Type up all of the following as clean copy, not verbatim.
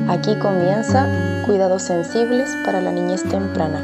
Aquí comienza Cuidados Sensibles para la Niñez Temprana.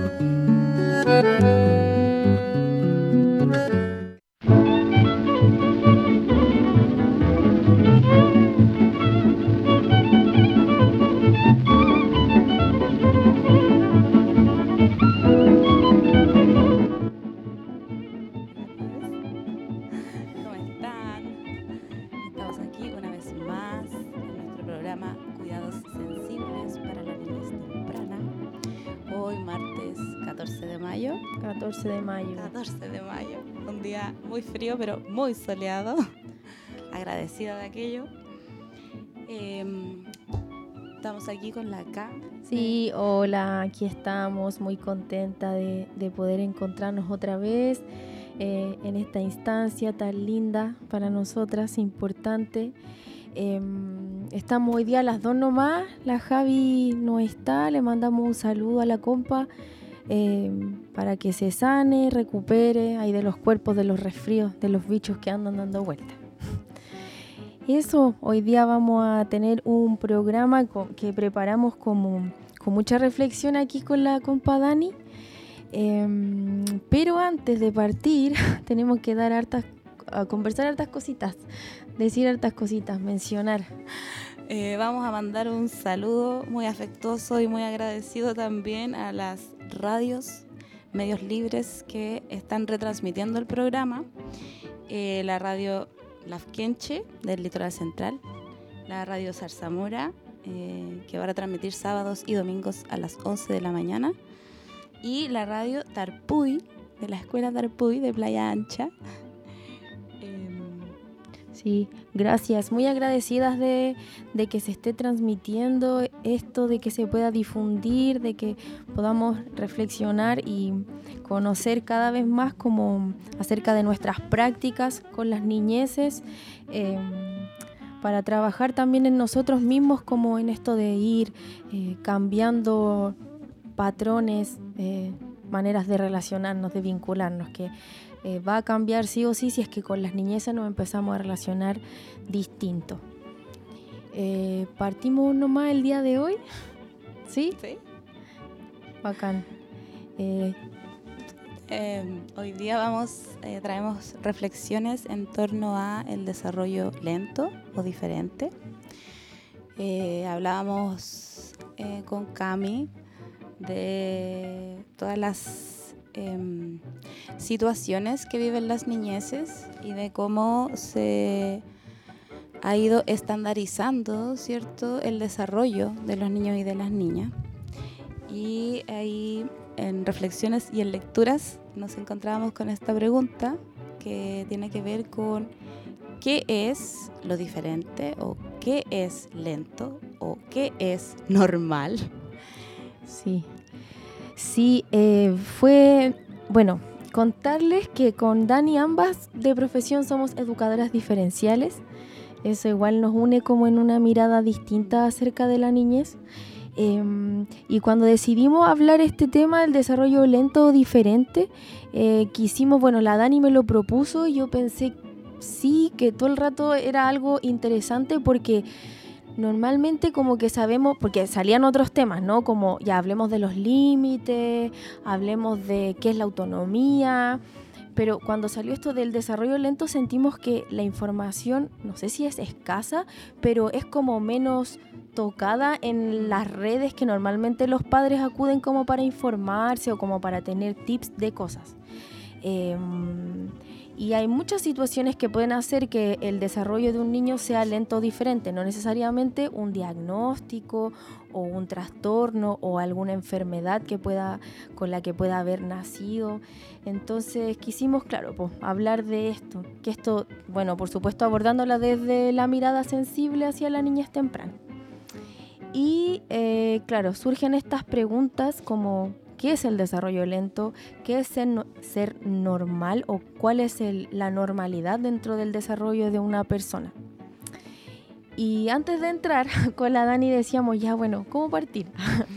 Un día muy frío, pero muy soleado. Agradecida de aquello. Estamos aquí con la K. Sí, hola, aquí estamos, muy contenta de poder encontrarnos otra vez en esta instancia tan linda para nosotras, importante. Estamos hoy día a las 2 nomás, la Javi no está, le mandamos un saludo a la compa. Para que se sane, recupere ahí de los cuerpos, de los resfríos, de los bichos que andan dando vueltas. Eso, hoy día vamos a tener un programa que preparamos con mucha reflexión aquí con la compa Dani. Pero antes de partir tenemos que conversar hartas cositas, decir hartas cositas, mencionar. Vamos a mandar un saludo muy afectuoso y muy agradecido también a las radios, medios libres que están retransmitiendo el programa. La radio Lafkenche del Litoral Central, la radio Zarzamora, que va a transmitir sábados y domingos a las 11 de la mañana, y la radio Tarpuy, de la Escuela Tarpuy de Playa Ancha. Sí, gracias. Muy agradecidas de que se esté transmitiendo esto, de que se pueda difundir, de que podamos reflexionar y conocer cada vez más como acerca de nuestras prácticas con las niñeces, para trabajar también en nosotros mismos, como en esto de ir cambiando patrones, maneras de relacionarnos, de vincularnos, que va a cambiar sí o sí si es que con las niñeces nos empezamos a relacionar distinto. Partimos nomás el día de hoy, ¿sí? Sí. Bacán. Hoy día traemos reflexiones en torno a el desarrollo lento o diferente. Hablábamos con Cami de todas las situaciones que viven las niñeces y de cómo se ha ido estandarizando, ¿cierto?, el desarrollo de los niños y de las niñas. Y ahí en reflexiones y en lecturas nos encontrábamos con esta pregunta que tiene que ver con qué es lo diferente o qué es lento o qué es normal. Sí, fue, bueno, contarles que con Dani ambas de profesión somos educadoras diferenciales. Eso igual nos une como en una mirada distinta acerca de la niñez. Y cuando decidimos hablar este tema del desarrollo lento o diferente, quisimos, la Dani me lo propuso y yo pensé sí, que todo el rato era algo interesante porque normalmente como que sabemos, porque salían otros temas, ¿no? Como ya hablemos de los límites, hablemos de qué es la autonomía, pero cuando salió esto del desarrollo lento sentimos que la información, no sé si es escasa, pero es como menos tocada en las redes que normalmente los padres acuden como para informarse o como para tener tips de cosas. Y hay muchas situaciones que pueden hacer que el desarrollo de un niño sea lento o diferente, no necesariamente un diagnóstico o un trastorno o alguna enfermedad con la que pueda haber nacido. Entonces quisimos, hablar de esto, que esto, por supuesto abordándola desde la mirada sensible hacia la niñez temprana. Y surgen estas preguntas como ¿qué es el desarrollo lento? ¿Qué es ser normal? ¿O cuál es la normalidad dentro del desarrollo de una persona? Y antes de entrar con la Dani decíamos, ¿cómo partir?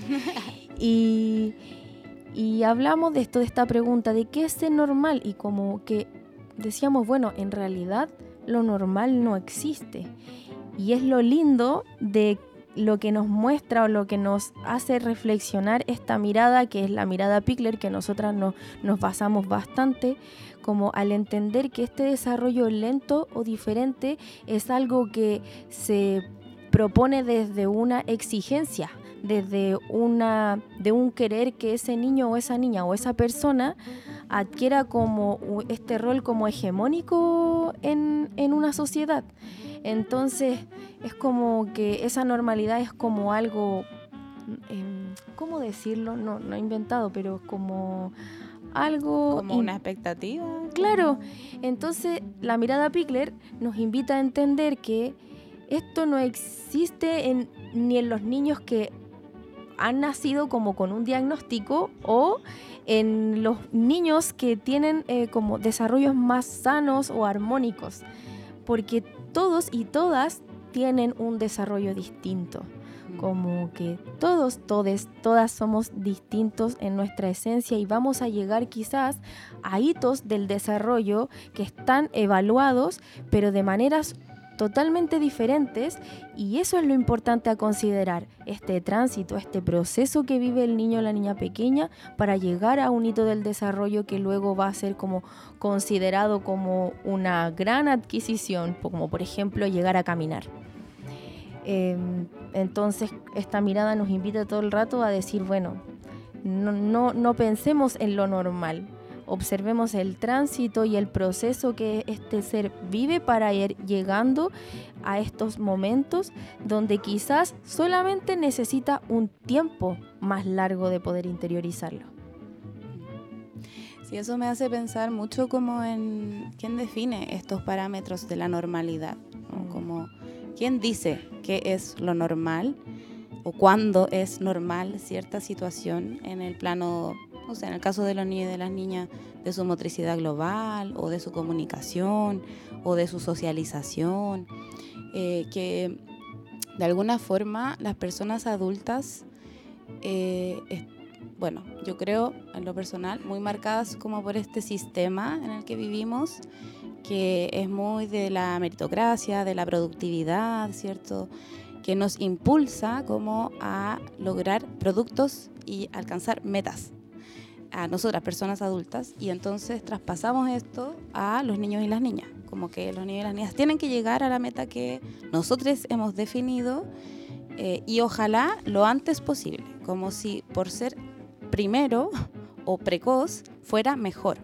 y hablamos de esto, de esta pregunta, de qué es ser normal. Y como que decíamos, en realidad lo normal no existe. Y es lo lindo de lo que nos muestra o lo que nos hace reflexionar esta mirada, que es la mirada Pikler, que nosotras nos basamos bastante, como al entender que este desarrollo lento o diferente es algo que se propone desde una exigencia, de un querer que ese niño o esa niña o esa persona adquiera como este rol como hegemónico en una sociedad. Entonces es como que esa normalidad es como algo, ¿cómo decirlo? No he inventado, pero como algo... Como una expectativa. Claro, entonces la mirada Pikler nos invita a entender que esto no existe ni en los niños que han nacido como con un diagnóstico o en los niños que tienen como desarrollos más sanos o armónicos, porque todos y todas tienen un desarrollo distinto, como que todas somos distintos en nuestra esencia y vamos a llegar quizás a hitos del desarrollo que están evaluados, pero de maneras totalmente diferentes, y eso es lo importante a considerar, este tránsito, este proceso que vive el niño o la niña pequeña para llegar a un hito del desarrollo que luego va a ser como considerado como una gran adquisición, como por ejemplo llegar a caminar. Entonces esta mirada nos invita todo el rato a decir, bueno, no pensemos en lo normal. Observemos el tránsito y el proceso que este ser vive para ir llegando a estos momentos donde quizás solamente necesita un tiempo más largo de poder interiorizarlo. Sí, eso me hace pensar mucho como en quién define estos parámetros de la normalidad, ¿no? Como quién dice qué es lo normal o cuándo es normal cierta situación en el plano, o sea, en el caso de los niños y de las niñas, de su motricidad global o de su comunicación o de su socialización, que de alguna forma las personas adultas, bueno, yo creo en lo personal, muy marcadas como por este sistema en el que vivimos, que es muy de la meritocracia, de la productividad, ¿cierto?, que nos impulsa como a lograr productos y alcanzar metas a nosotras, personas adultas, y entonces traspasamos esto a los niños y las niñas, como que los niños y las niñas tienen que llegar a la meta que nosotros hemos definido, y ojalá lo antes posible, como si por ser primero o precoz fuera mejor.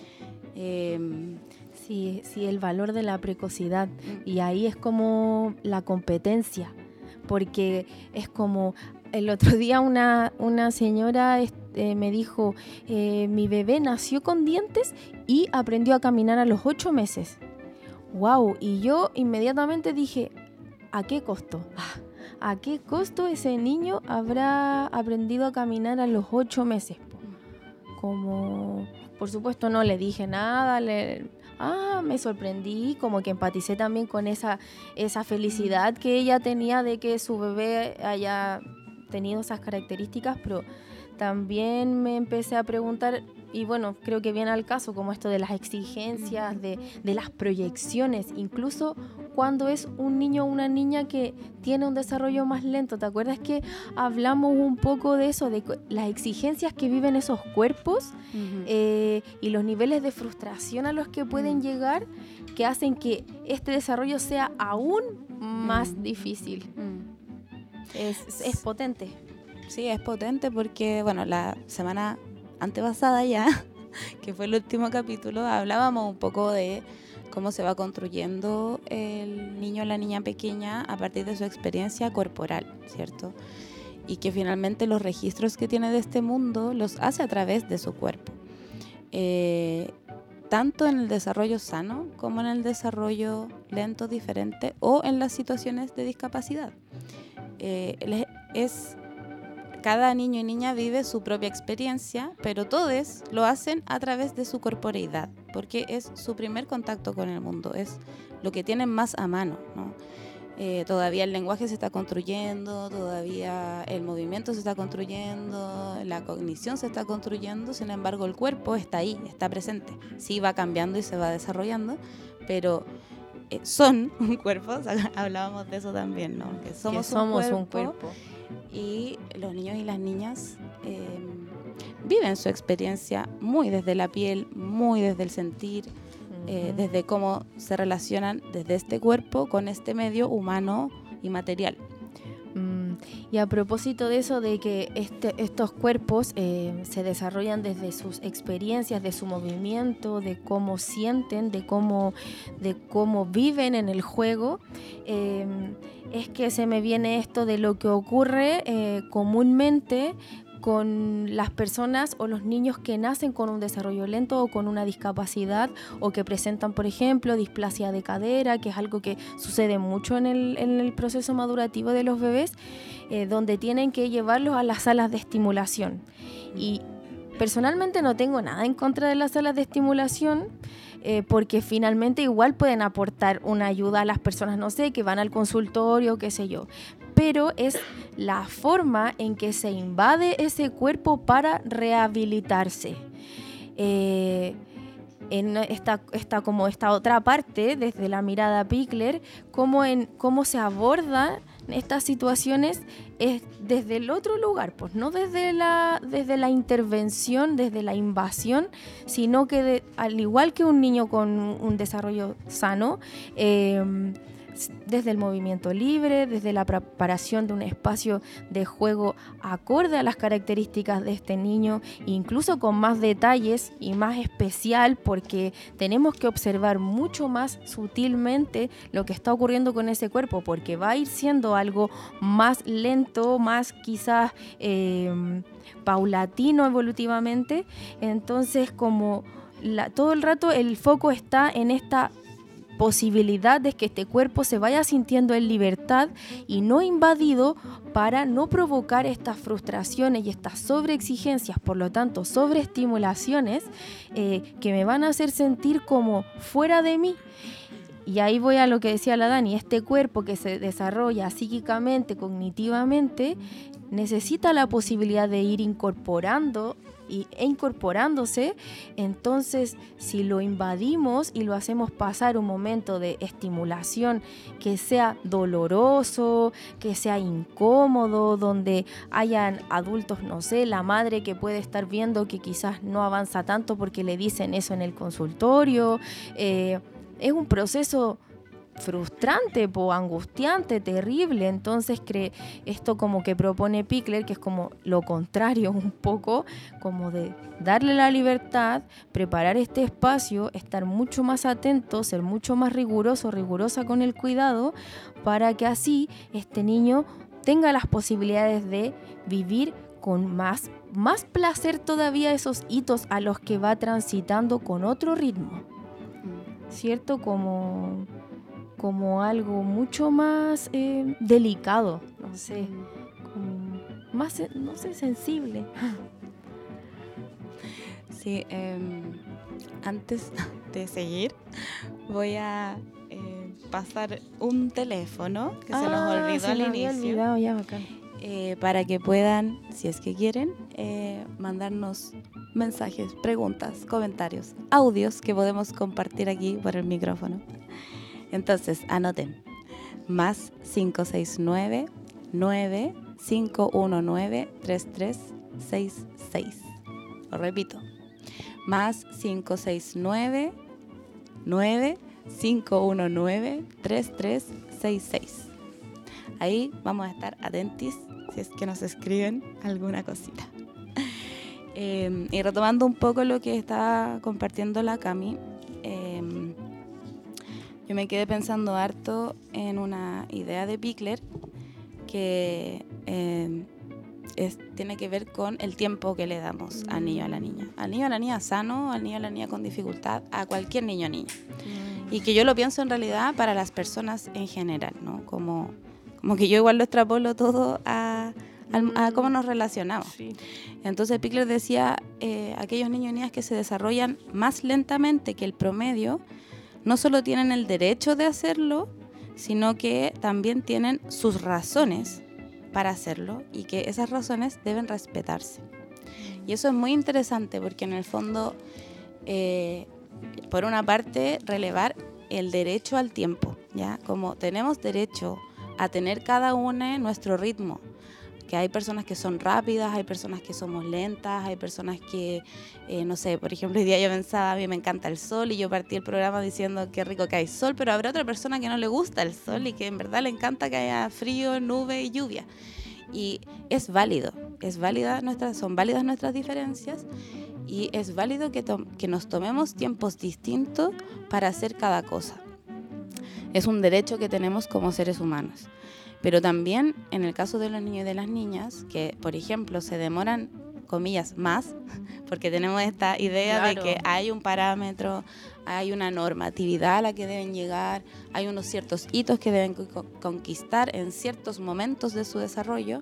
Sí, el valor de la precocidad, y ahí es como la competencia, porque es como el otro día una señora me dijo, mi bebé nació con dientes y aprendió a caminar a los 8 meses. ¡Wow! Y yo inmediatamente dije, ¿a qué costo? ¿A qué costo ese niño habrá aprendido a caminar a los 8 meses? Como, por supuesto, no le dije nada, me sorprendí, como que empaticé también con esa felicidad que ella tenía de que su bebé haya tenido esas características, pero también me empecé a preguntar, y bueno, creo que viene al caso, como esto de las exigencias, de las proyecciones, incluso cuando es un niño o una niña que tiene un desarrollo más lento. ¿Te acuerdas que hablamos un poco de eso, de las exigencias que viven esos cuerpos y los niveles de frustración a los que pueden llegar, que hacen que este desarrollo sea aún más difícil? Es potente. Sí, es potente porque, bueno, la semana antepasada ya, que fue el último capítulo, hablábamos un poco de cómo se va construyendo el niño o la niña pequeña a partir de su experiencia corporal, ¿cierto? Y que finalmente los registros que tiene de este mundo los hace a través de su cuerpo. Tanto en el desarrollo sano como en el desarrollo lento, diferente, o en las situaciones de discapacidad. Cada niño y niña vive su propia experiencia, pero todos lo hacen a través de su corporeidad, porque es su primer contacto con el mundo, es lo que tienen más a mano, ¿no? Todavía el lenguaje se está construyendo, todavía el movimiento se está construyendo, la cognición se está construyendo, sin embargo el cuerpo está ahí, está presente. Sí va cambiando y se va desarrollando, pero son un cuerpo, o sea, hablábamos de eso también, ¿no? Que somos un cuerpo. Y los niños y las niñas viven su experiencia muy desde la piel, muy desde el sentir, desde cómo se relacionan desde este cuerpo con este medio humano y material. Y a propósito de eso, de que estos cuerpos se desarrollan desde sus experiencias, de su movimiento, de cómo sienten, de cómo viven en el juego, es que se me viene esto de lo que ocurre comúnmente con las personas o los niños que nacen con un desarrollo lento o con una discapacidad o que presentan, por ejemplo, displasia de cadera, que es algo que sucede mucho en el proceso madurativo de los bebés, donde tienen que llevarlos a las salas de estimulación. Y personalmente no tengo nada en contra de las salas de estimulación, porque finalmente igual pueden aportar una ayuda a las personas, no sé, que van al consultorio, qué sé yo. Pero es la forma en que se invade ese cuerpo para rehabilitarse. En esta otra parte, desde la mirada Pickler, cómo se abordan estas situaciones es desde el otro lugar, pues no desde la intervención, desde la invasión, sino que al igual que un niño con un desarrollo sano, desde el movimiento libre, desde la preparación de un espacio de juego acorde a las características de este niño, incluso con más detalles y más especial, porque tenemos que observar mucho más sutilmente lo que está ocurriendo con ese cuerpo, porque va a ir siendo algo más lento, más quizás paulatino evolutivamente. Entonces, como todo el rato el foco está en esta posibilidad de que este cuerpo se vaya sintiendo en libertad y no invadido, para no provocar estas frustraciones y estas sobreexigencias, por lo tanto sobreestimulaciones que me van a hacer sentir como fuera de mí. Y ahí voy a lo que decía la Dani, este cuerpo que se desarrolla psíquicamente, cognitivamente, necesita la posibilidad de ir incorporándose. Entonces, si lo invadimos y lo hacemos pasar un momento de estimulación que sea doloroso, que sea incómodo, donde hayan adultos, no sé, la madre que puede estar viendo que quizás no avanza tanto porque le dicen eso en el consultorio, es un proceso frustrante, angustiante, terrible. Entonces esto como que propone Pickler, que es como lo contrario un poco, como de darle la libertad, preparar este espacio, estar mucho más atento, ser mucho más rigurosa con el cuidado, para que así este niño tenga las posibilidades de vivir con más placer todavía esos hitos a los que va transitando con otro ritmo, ¿cierto? Como algo mucho más delicado, no sé, más, no sé, sensible. Sí, antes de seguir, voy a pasar un teléfono que se nos olvidó al inicio. Olvidado, ya, bacán. Para que puedan, si es que quieren, mandarnos mensajes, preguntas, comentarios, audios que podemos compartir aquí por el micrófono. Entonces, anoten, más 569-9519-3366. Lo repito, más 569-9519-3366. Ahí vamos a estar atentos si es que nos escriben alguna cosita. Y retomando un poco lo que estaba compartiendo la Cami, yo me quedé pensando harto en una idea de Pickler que tiene que ver con el tiempo que le damos al niño, a la niña. Al niño, a la niña sano, al niño, a la niña con dificultad, a cualquier niño o niña. Y que yo lo pienso en realidad para las personas en general, ¿no? Como que yo igual lo extrapolo todo a cómo nos relacionamos. Sí. Entonces Pickler decía, aquellos niños y niñas que se desarrollan más lentamente que el promedio, no solo tienen el derecho de hacerlo, sino que también tienen sus razones para hacerlo y que esas razones deben respetarse. Y eso es muy interesante porque en el fondo, por una parte, relevar el derecho al tiempo, ¿ya? Como tenemos derecho a tener cada uno nuestro ritmo, que hay personas que son rápidas, hay personas que somos lentas, hay personas que, no sé, por ejemplo, hoy día yo pensaba, a mí me encanta el sol y yo partí el programa diciendo qué rico que hay sol, pero habrá otra persona que no le gusta el sol y que en verdad le encanta que haya frío, nube y lluvia. Y es válido, son válidas nuestras diferencias y es válido que nos tomemos tiempos distintos para hacer cada cosa. Es un derecho que tenemos como seres humanos. Pero también en el caso de los niños y de las niñas, que por ejemplo se demoran, comillas, más, porque tenemos esta idea de que hay un parámetro, hay una normatividad a la que deben llegar, hay unos ciertos hitos que deben conquistar en ciertos momentos de su desarrollo,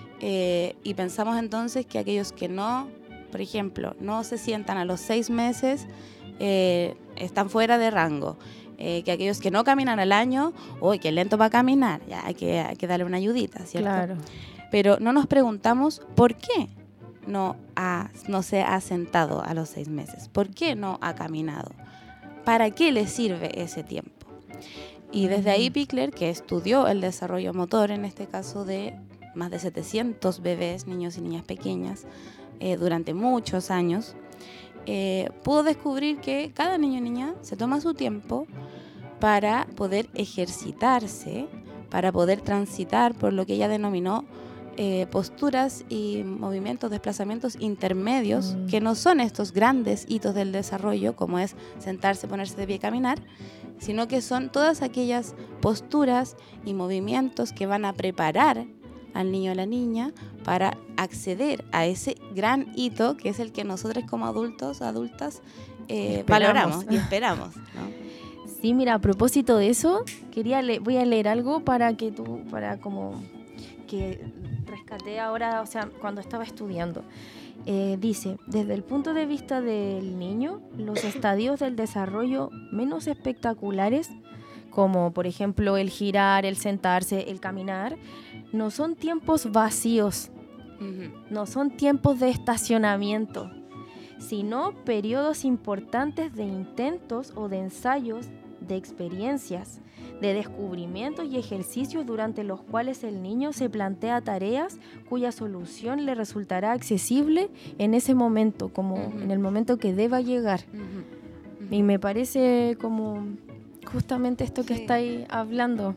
y pensamos entonces que aquellos que no, por ejemplo, no se sientan a los 6 meses, están fuera de rango. Que aquellos que no caminan al año, ¡uy, qué lento para caminar! Ya hay que darle una ayudita, ¿cierto? Claro. Pero no nos preguntamos por qué no se ha sentado a los 6 meses, por qué no ha caminado, para qué le sirve ese tiempo. Y desde ahí Pickler, que estudió el desarrollo motor, en este caso de más de 700 bebés, niños y niñas pequeñas, durante muchos años, pudo descubrir que cada niño y niña se toma su tiempo para poder ejercitarse, para poder transitar por lo que ella denominó posturas y movimientos, desplazamientos intermedios, que no son estos grandes hitos del desarrollo, como es sentarse, ponerse de pie y caminar, sino que son todas aquellas posturas y movimientos que van a preparar al niño o a la niña para acceder a ese gran hito que es el que nosotros como adultas valoramos y esperamos, ¿no? Sí, mira, a propósito de eso, voy a leer algo para como que rescaté ahora, o sea, cuando estaba estudiando. Dice, desde el punto de vista del niño, los estadios del desarrollo menos espectaculares, como por ejemplo el girar, el sentarse, el caminar, no son tiempos vacíos, no son tiempos de estacionamiento, sino periodos importantes de intentos o de ensayos, de experiencias, de descubrimientos y ejercicios durante los cuales el niño se plantea tareas cuya solución le resultará accesible en ese momento, como en el momento que deba llegar. Y me parece como justamente esto que estáis hablando.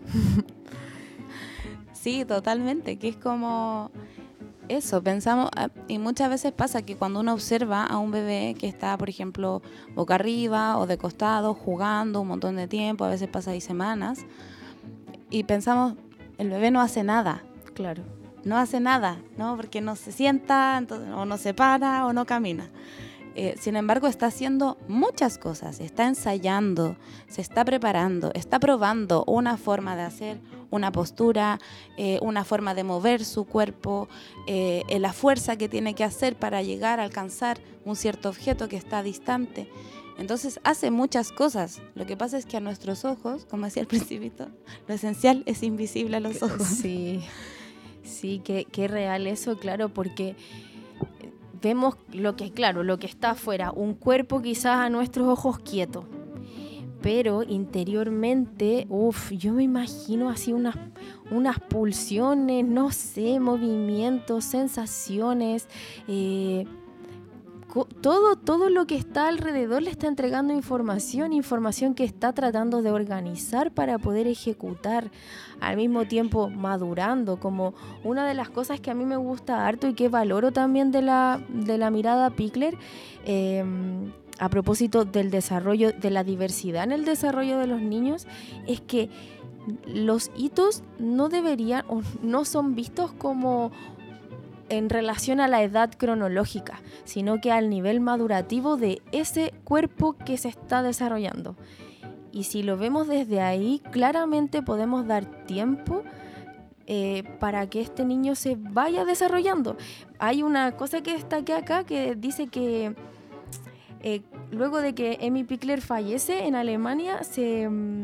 Sí, totalmente, que es como eso, pensamos, y muchas veces pasa que cuando uno observa a un bebé que está, por ejemplo, boca arriba o de costado, jugando un montón de tiempo, a veces pasa ahí semanas, y pensamos, el bebé no hace nada. Claro. No hace nada, ¿no? Porque no se sienta, entonces, o no se para, o no camina. Sin embargo, está haciendo muchas cosas, está ensayando, se está preparando, está probando una forma de hacer una postura, una forma de mover su cuerpo, la fuerza que tiene que hacer para llegar a alcanzar un cierto objeto que está distante. Entonces hace muchas cosas. Lo que pasa es que a nuestros ojos, como decía al principito, lo esencial es invisible a los ojos. Sí, qué real eso, claro, porque vemos lo que está afuera, un cuerpo quizás a nuestros ojos quieto, pero interiormente, yo me imagino así unas pulsiones, no sé, movimientos, sensaciones, todo lo que está alrededor le está entregando información que está tratando de organizar para poder ejecutar, al mismo tiempo madurando. Como una de las cosas que a mí me gusta harto y que valoro también de la mirada Pickler, a propósito del desarrollo, de la diversidad en el desarrollo de los niños, es que los hitos no deberían o no son vistos como en relación a la edad cronológica, sino que al nivel madurativo de ese cuerpo que se está desarrollando. Y si lo vemos desde ahí, claramente podemos dar tiempo para que este niño se vaya desarrollando. Hay una cosa que destaqué acá que dice que luego de que Emmy Pickler fallece en Alemania, se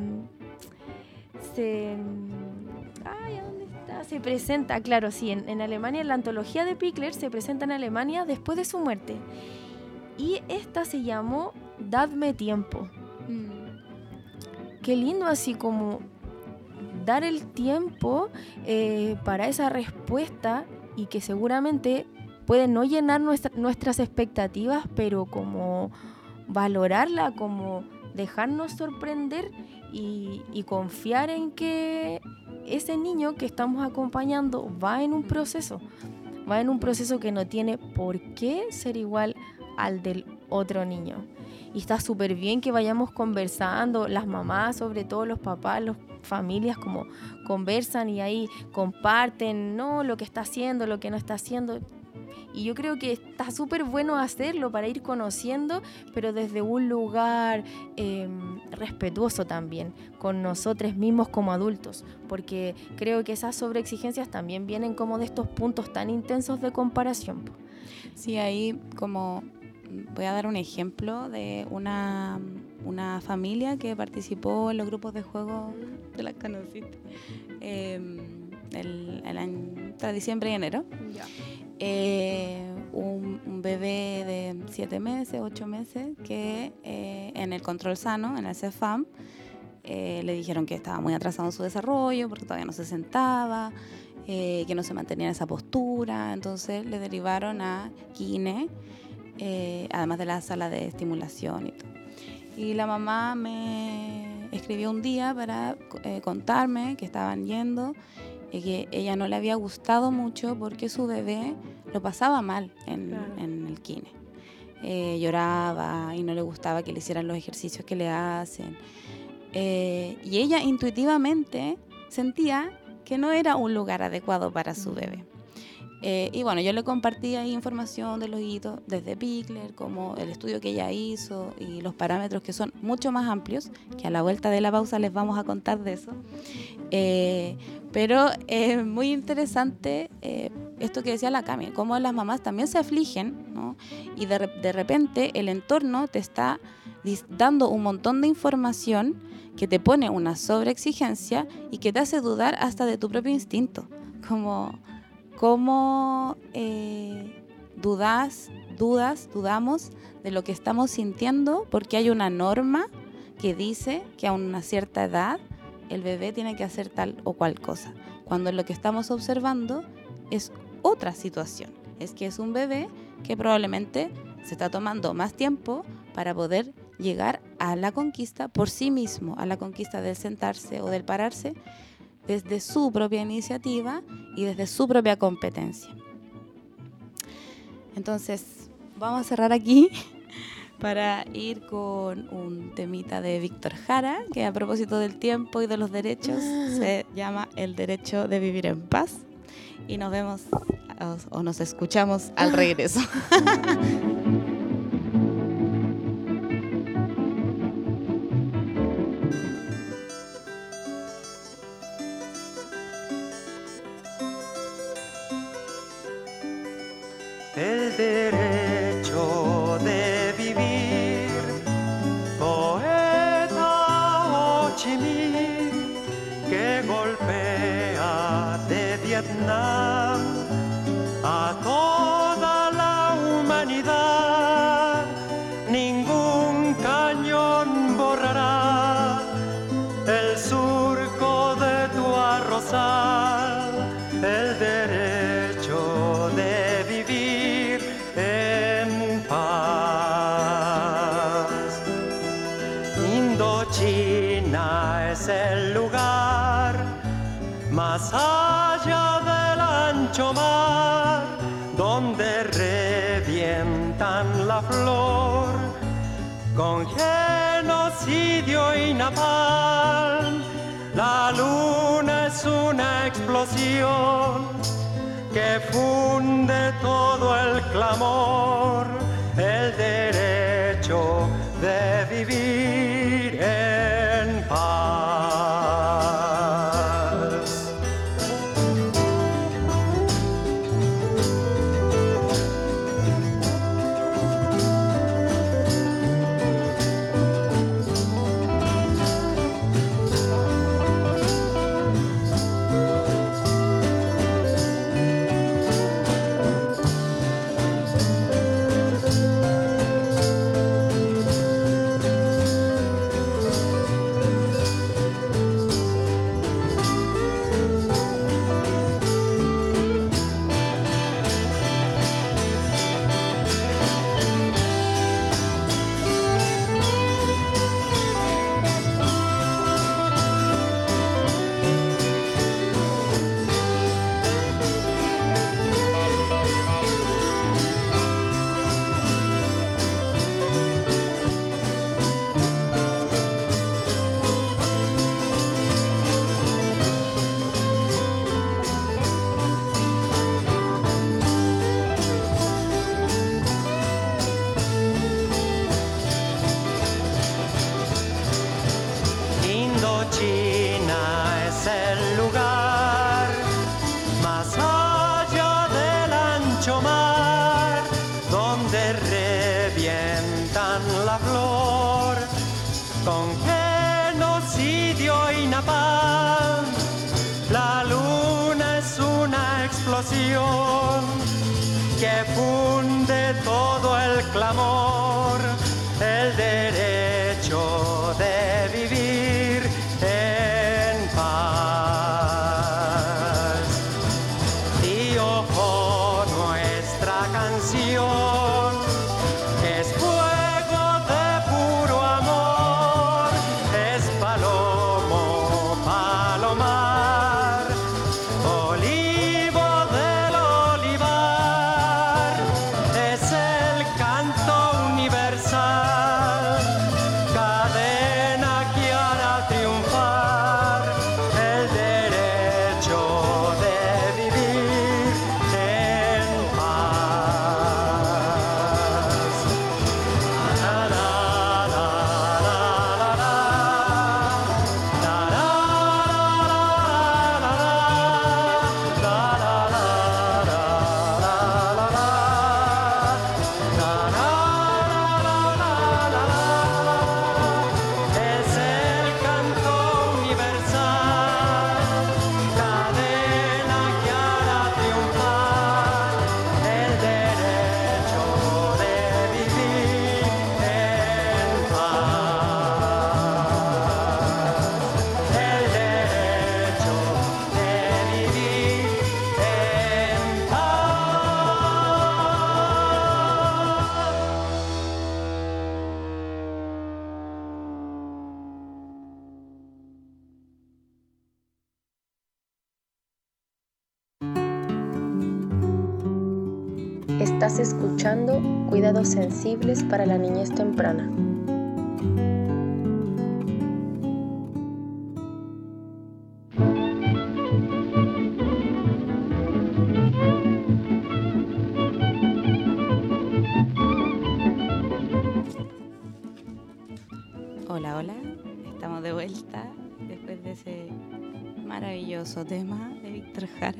presenta, claro, sí, en Alemania, la antología de Pickler se presenta en Alemania después de su muerte. Y esta se llamó Dadme tiempo. qué lindo así como dar el tiempo para esa respuesta y que seguramente puede no llenar nuestras expectativas, pero como valorarla, como dejarnos sorprender y confiar en que ese niño que estamos acompañando va en un proceso que no tiene por qué ser igual al del otro niño. Y está súper bien que vayamos conversando, las mamás, sobre todo los papás, las familias, como conversan y ahí comparten, ¿no?, lo que está haciendo, lo que no está haciendo. Y yo creo que está súper bueno hacerlo para ir conociendo, pero desde un lugar respetuoso también, con nosotros mismos como adultos, porque creo que esas sobreexigencias también vienen como de estos puntos tan intensos de comparación. Sí, ahí como voy a dar un ejemplo de una familia que participó en los grupos de juego de las conociste entre diciembre y enero. Ya. Un bebé de 7 meses, 8 meses que en el control sano, en el CEFAM, le dijeron que estaba muy atrasado en su desarrollo porque todavía no se sentaba, que no se mantenía en esa postura. Entonces le derivaron a Kine, además de la sala de estimulación y todo. Y la mamá me escribió un día para contarme que estaban yendo y que ella no le había gustado mucho porque su bebé lo pasaba mal en el Kine. Lloraba y no le gustaba que le hicieran los ejercicios que le hacen. Y ella intuitivamente sentía que no era un lugar adecuado para su bebé. Y bueno, yo le compartí ahí información de los hitos desde Pickler, como el estudio que ella hizo y los parámetros que son mucho más amplios, que a la vuelta de la pausa les vamos a contar de eso. Pero es muy interesante esto que decía la Cami, cómo las mamás también se afligen, ¿no? Y de repente el entorno te está dando un montón de información que te pone una sobreexigencia y que te hace dudar hasta de tu propio instinto. ¿Cómo dudamos de lo que estamos sintiendo porque hay una norma que dice que a una cierta edad el bebé tiene que hacer tal o cual cosa, cuando lo que estamos observando es otra situación? Es que es un bebé que probablemente se está tomando más tiempo para poder llegar a la conquista por sí mismo, a la conquista del sentarse o del pararse, desde su propia iniciativa y desde su propia competencia. Entonces, vamos a cerrar aquí para ir con un temita de Víctor Jara, que a propósito del tiempo y de los derechos se llama El derecho de vivir en paz. Y nos vemos o nos escuchamos al regreso. El derecho de vivir, poeta Ho Chi Minh, que golpea de Vietnam a toda la humanidad. Ningún cañón borrará el surco de tu arrozal. El derecho de vivir en paz. Indochina es el lugar más allá del ancho mar, donde revientan la flor con genocidio y napalm. La luna es una explosión que funde todo el clamor. El derecho de vivir en paz. más allá del ancho mar, donde revientan la flor con genocidio y napalm. La luna es una explosión que funde todo el clamor, el derecho de vivir en paz. Y ojo, nuestra canción es fuego de puro amor, es palomo, palomar, olivo del olivar, es el canto universal, cadena que hará triunfar el derecho de vivir en paz. La, la, la, la, la, la. La, la, la, la, la, la. La, la, la, la, la, la, la. La, la, la, la, la, la. Es el canto universal, cadena que hará triunfar el derecho de vivir en paz. El derecho de vivir en Estás escuchando Cuidados Sensibles para la Niñez Temprana. Hola, hola, estamos de vuelta después de ese maravilloso tema de Víctor Jara.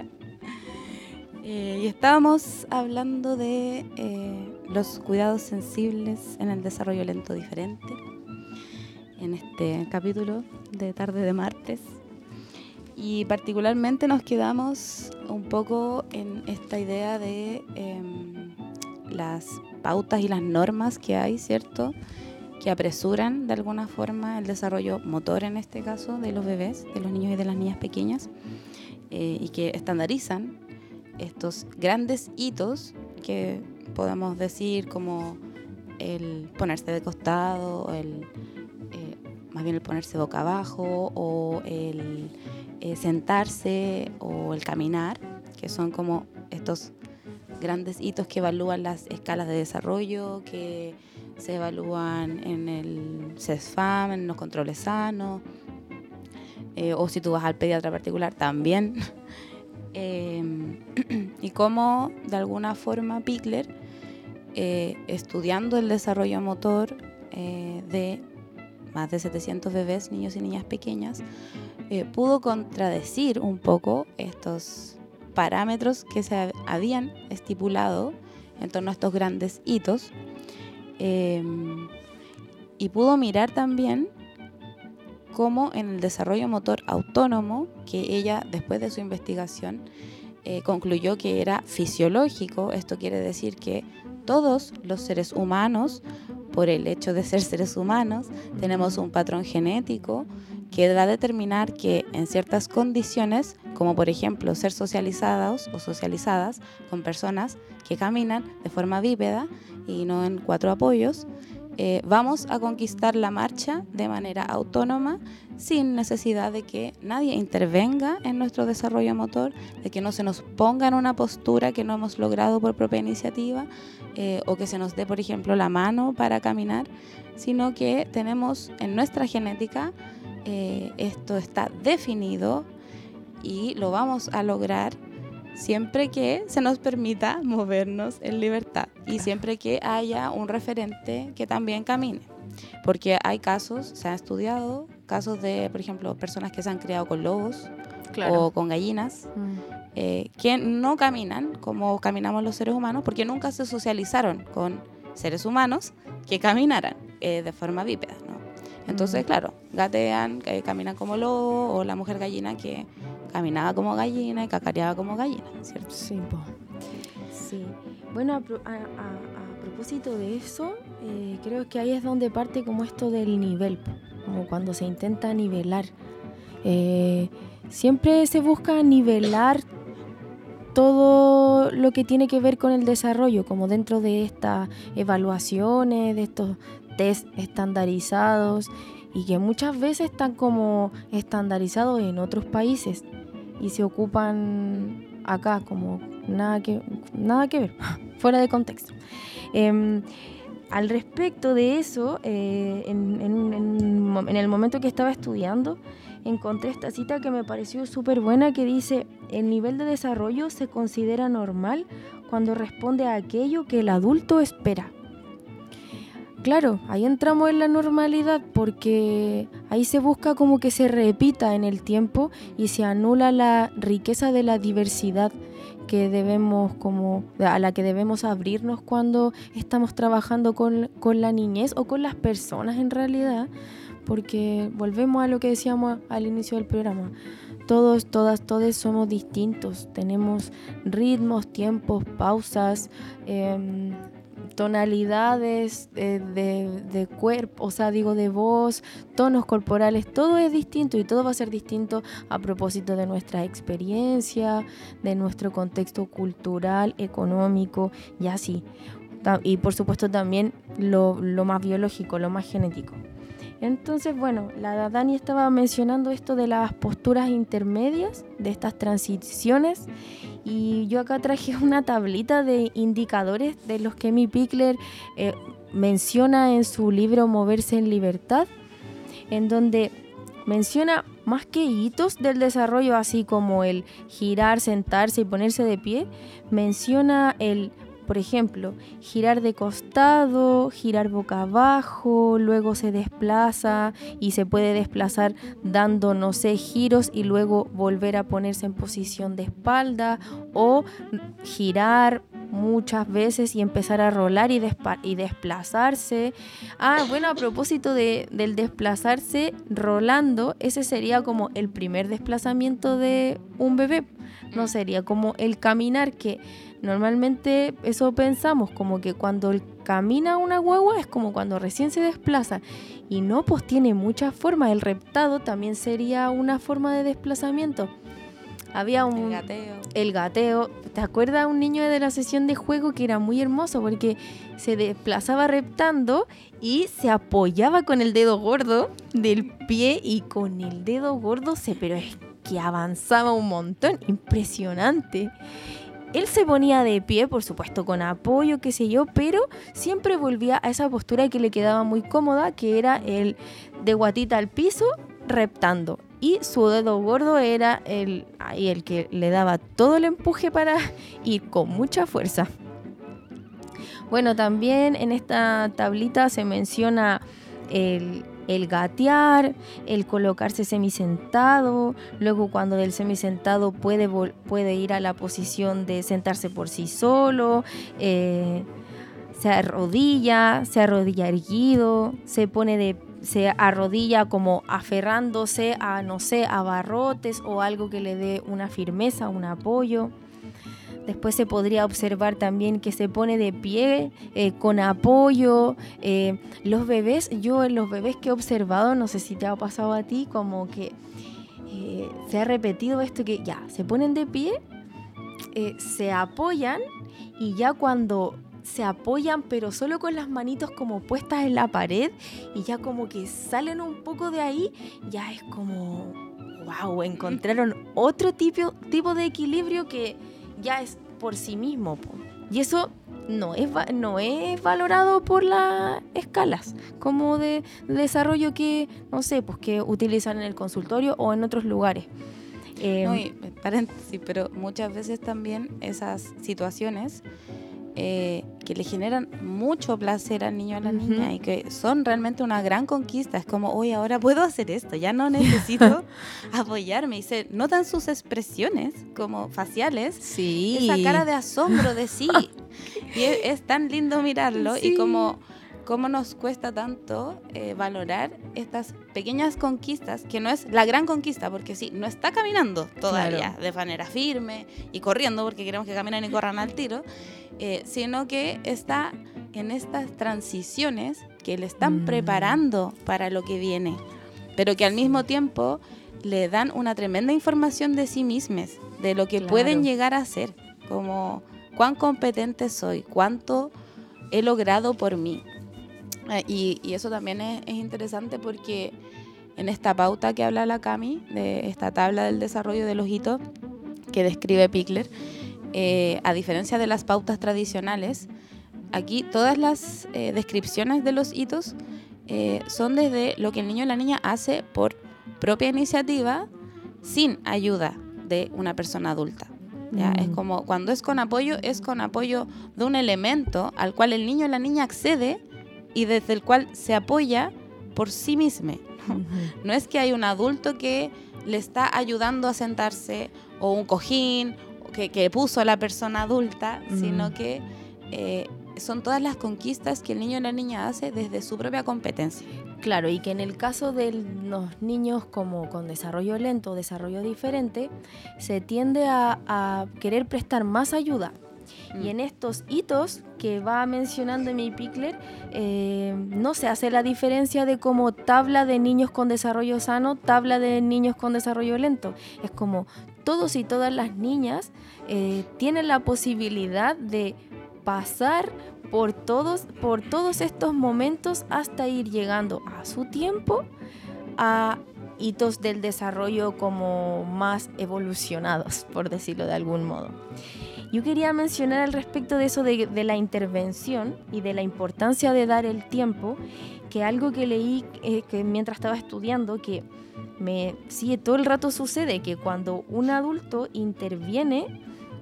Y estábamos hablando de los cuidados sensibles en el desarrollo lento diferente en este capítulo de tarde de martes. Y particularmente nos quedamos un poco en esta idea de las pautas y las normas que hay, ¿cierto?, que apresuran de alguna forma el desarrollo motor, en este caso, de los bebés, de los niños y de las niñas pequeñas, y que estandarizan estos grandes hitos que podemos decir, como el ponerse de costado, más bien el ponerse boca abajo, o el sentarse, o el caminar, que son como estos grandes hitos que evalúan las escalas de desarrollo, que se evalúan en el CESFAM, en los controles sanos, o si tú vas al pediatra particular también. Y cómo de alguna forma Pikler, estudiando el desarrollo motor de más de 700 bebés, niños y niñas pequeñas, pudo contradecir un poco estos parámetros que se habían estipulado en torno a estos grandes hitos, y pudo mirar también cómo en el desarrollo motor autónomo, que ella después de su investigación concluyó que era fisiológico. Esto quiere decir que todos los seres humanos, por el hecho de ser seres humanos, tenemos un patrón genético que va a determinar que en ciertas condiciones, como por ejemplo ser socializados o socializadas con personas que caminan de forma bípeda y no en 4 apoyos, vamos a conquistar la marcha de manera autónoma, sin necesidad de que nadie intervenga en nuestro desarrollo motor, de que no se nos ponga en una postura que no hemos logrado por propia iniciativa, o que se nos dé, por ejemplo, la mano para caminar, sino que tenemos en nuestra genética, esto está definido y lo vamos a lograr siempre que se nos permita movernos en libertad y siempre que haya un referente que también camine. Porque hay casos, se ha estudiado casos de, por ejemplo, personas que se han criado con lobos, claro, o con gallinas, que no caminan como caminamos los seres humanos, porque nunca se socializaron con seres humanos que caminaran de forma bípeda, ¿no? Entonces, claro, gatean, caminan como lobo, o la mujer gallina que caminaba como gallina y cacareaba como gallina, ¿cierto? Sí, po. Sí. Bueno, a propósito de eso, creo que ahí es donde parte como esto del nivel, po, como cuando se intenta nivelar. Siempre se busca nivelar todo lo que tiene que ver con el desarrollo, como dentro de estas evaluaciones, de estos test estandarizados, y que muchas veces están como estandarizados en otros países y se ocupan acá como nada que ver, fuera de contexto. Al respecto de eso, en el momento que estaba estudiando, encontré esta cita que me pareció súper buena, que dice: el nivel de desarrollo se considera normal cuando responde a aquello que el adulto espera. Claro, ahí entramos en la normalidad, porque ahí se busca como que se repita en el tiempo y se anula la riqueza de la diversidad que debemos a la que debemos abrirnos cuando estamos trabajando con la niñez o con las personas en realidad, porque volvemos a lo que decíamos al inicio del programa. Todos, todas, todes somos distintos, tenemos ritmos, tiempos, pausas, tonalidades de cuerpo, o sea, digo, de voz, tonos corporales, todo es distinto y todo va a ser distinto a propósito de nuestra experiencia, de nuestro contexto cultural, económico y así. Y por supuesto también lo más biológico, lo más genético. Entonces, bueno, la Dani estaba mencionando esto de las posturas intermedias, de estas transiciones, y yo acá traje una tablita de indicadores de los que Amy Pickler menciona en su libro Moverse en Libertad, en donde menciona más que hitos del desarrollo, así como el girar, sentarse y ponerse de pie, menciona por ejemplo, girar de costado, girar boca abajo, luego se desplaza y se puede desplazar dando, no sé, giros y luego volver a ponerse en posición de espalda, o girar muchas veces y empezar a rolar y desplazarse. Bueno, a propósito del desplazarse rolando, ese sería como el primer desplazamiento de un bebé, no sería como el caminar, que normalmente eso pensamos, como que cuando camina una guagua es como cuando recién se desplaza, y no, pues tiene muchas formas. El reptado también sería una forma de desplazamiento. Había el gateo. ¿Te acuerdas un niño de la sesión de juego que era muy hermoso porque se desplazaba reptando y se apoyaba con el dedo gordo del pie, y con el dedo gordo pero es que avanzaba un montón, impresionante. Él se ponía de pie, por supuesto con apoyo, qué sé yo, pero siempre volvía a esa postura que le quedaba muy cómoda, que era el de guatita al piso, reptando. Y su dedo gordo era el que le daba todo el empuje para ir con mucha fuerza. Bueno, también en esta tablita se menciona el gatear, el colocarse semisentado, luego cuando del semisentado puede ir a la posición de sentarse por sí solo, se arrodilla erguido, se arrodilla como aferrándose a, no sé, a barrotes o algo que le dé una firmeza, un apoyo. Después se podría observar también que se pone de pie con apoyo. Los bebés, yo en los bebés que he observado, no sé si te ha pasado a ti, como que se ha repetido esto, que ya se ponen de pie, se apoyan, y ya cuando se apoyan pero solo con las manitos como puestas en la pared, y ya como que salen un poco de ahí, ya es como wow, encontraron otro tipo de equilibrio que ya es por sí mismo, po. Y eso no es valorado por las escalas como de desarrollo que, no sé, pues que utilizan en el consultorio o en otros lugares. Paréntesis, pero muchas veces también esas situaciones que le generan mucho placer al niño o a la niña y que son realmente una gran conquista. Es como, oye, ahora puedo hacer esto, ya no necesito apoyarme. Y se notan sus expresiones como faciales, Sí. esa cara de asombro de sí. Y es tan lindo mirarlo Sí. y cómo nos cuesta tanto valorar estas pequeñas conquistas, que no es la gran conquista, porque sí, no está caminando todavía Claro. de manera firme y corriendo, porque queremos que caminen y corran al tiro, sino que está en estas transiciones que le están preparando para lo que viene, pero que al mismo tiempo le dan una tremenda información de sí mismos, de lo que Claro. pueden llegar a ser, como cuán competente soy, cuánto he logrado por mí. Y eso también es interesante porque en esta pauta que habla la Cami, de esta tabla del desarrollo de los hitos que describe Pikler, a diferencia de las pautas tradicionales, aquí todas las descripciones de los hitos son desde lo que el niño o la niña hace por propia iniciativa, sin ayuda de una persona adulta. ¿Ya? Es como cuando es con apoyo de un elemento al cual el niño o la niña accede y desde el cual se apoya por sí mismo. No es que hay un adulto que le está ayudando a sentarse o un cojín que puso a la persona adulta, sino que son todas las conquistas que el niño o la niña hace desde su propia competencia. Claro, y que en el caso de los niños como con desarrollo lento o desarrollo diferente, se tiende a querer prestar más ayuda. Y en estos hitos que va mencionando mi Pikler, no se hace la diferencia de como tabla de niños con desarrollo sano, tabla de niños con desarrollo lento. Es como todos y todas las niñas tienen la posibilidad de pasar por todos estos momentos hasta ir llegando a su tiempo a hitos del desarrollo como más evolucionados, por decirlo de algún modo. Yo quería mencionar al respecto de eso de la intervención y de la importancia de dar el tiempo, que algo que leí que mientras estaba estudiando, que sí, todo el rato sucede, que cuando un adulto interviene,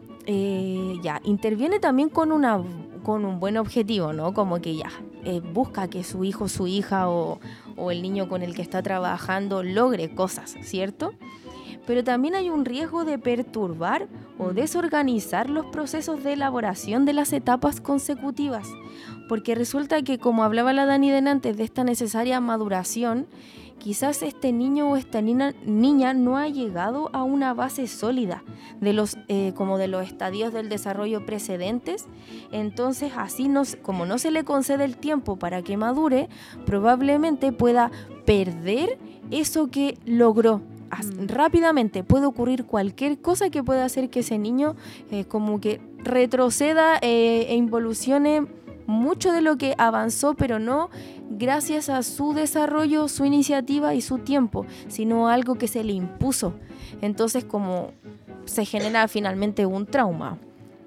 interviene también con un buen objetivo, ¿no? Como que busca que su hijo, su hija o el niño con el que está trabajando logre cosas, ¿cierto? Pero también hay un riesgo de perturbar o desorganizar los procesos de elaboración de las etapas consecutivas, porque resulta que, como hablaba la Dani antes, de esta necesaria maduración, quizás este niño o esta niña no ha llegado a una base sólida como de los estadios del desarrollo precedentes. Entonces, así como no se le concede el tiempo para que madure, probablemente pueda perder eso que logró. Rápidamente puede ocurrir cualquier cosa que pueda hacer que ese niño como que retroceda e involucione mucho de lo que avanzó, pero no gracias a su desarrollo, su iniciativa y su tiempo, sino algo que se le impuso. Entonces, como se genera finalmente un trauma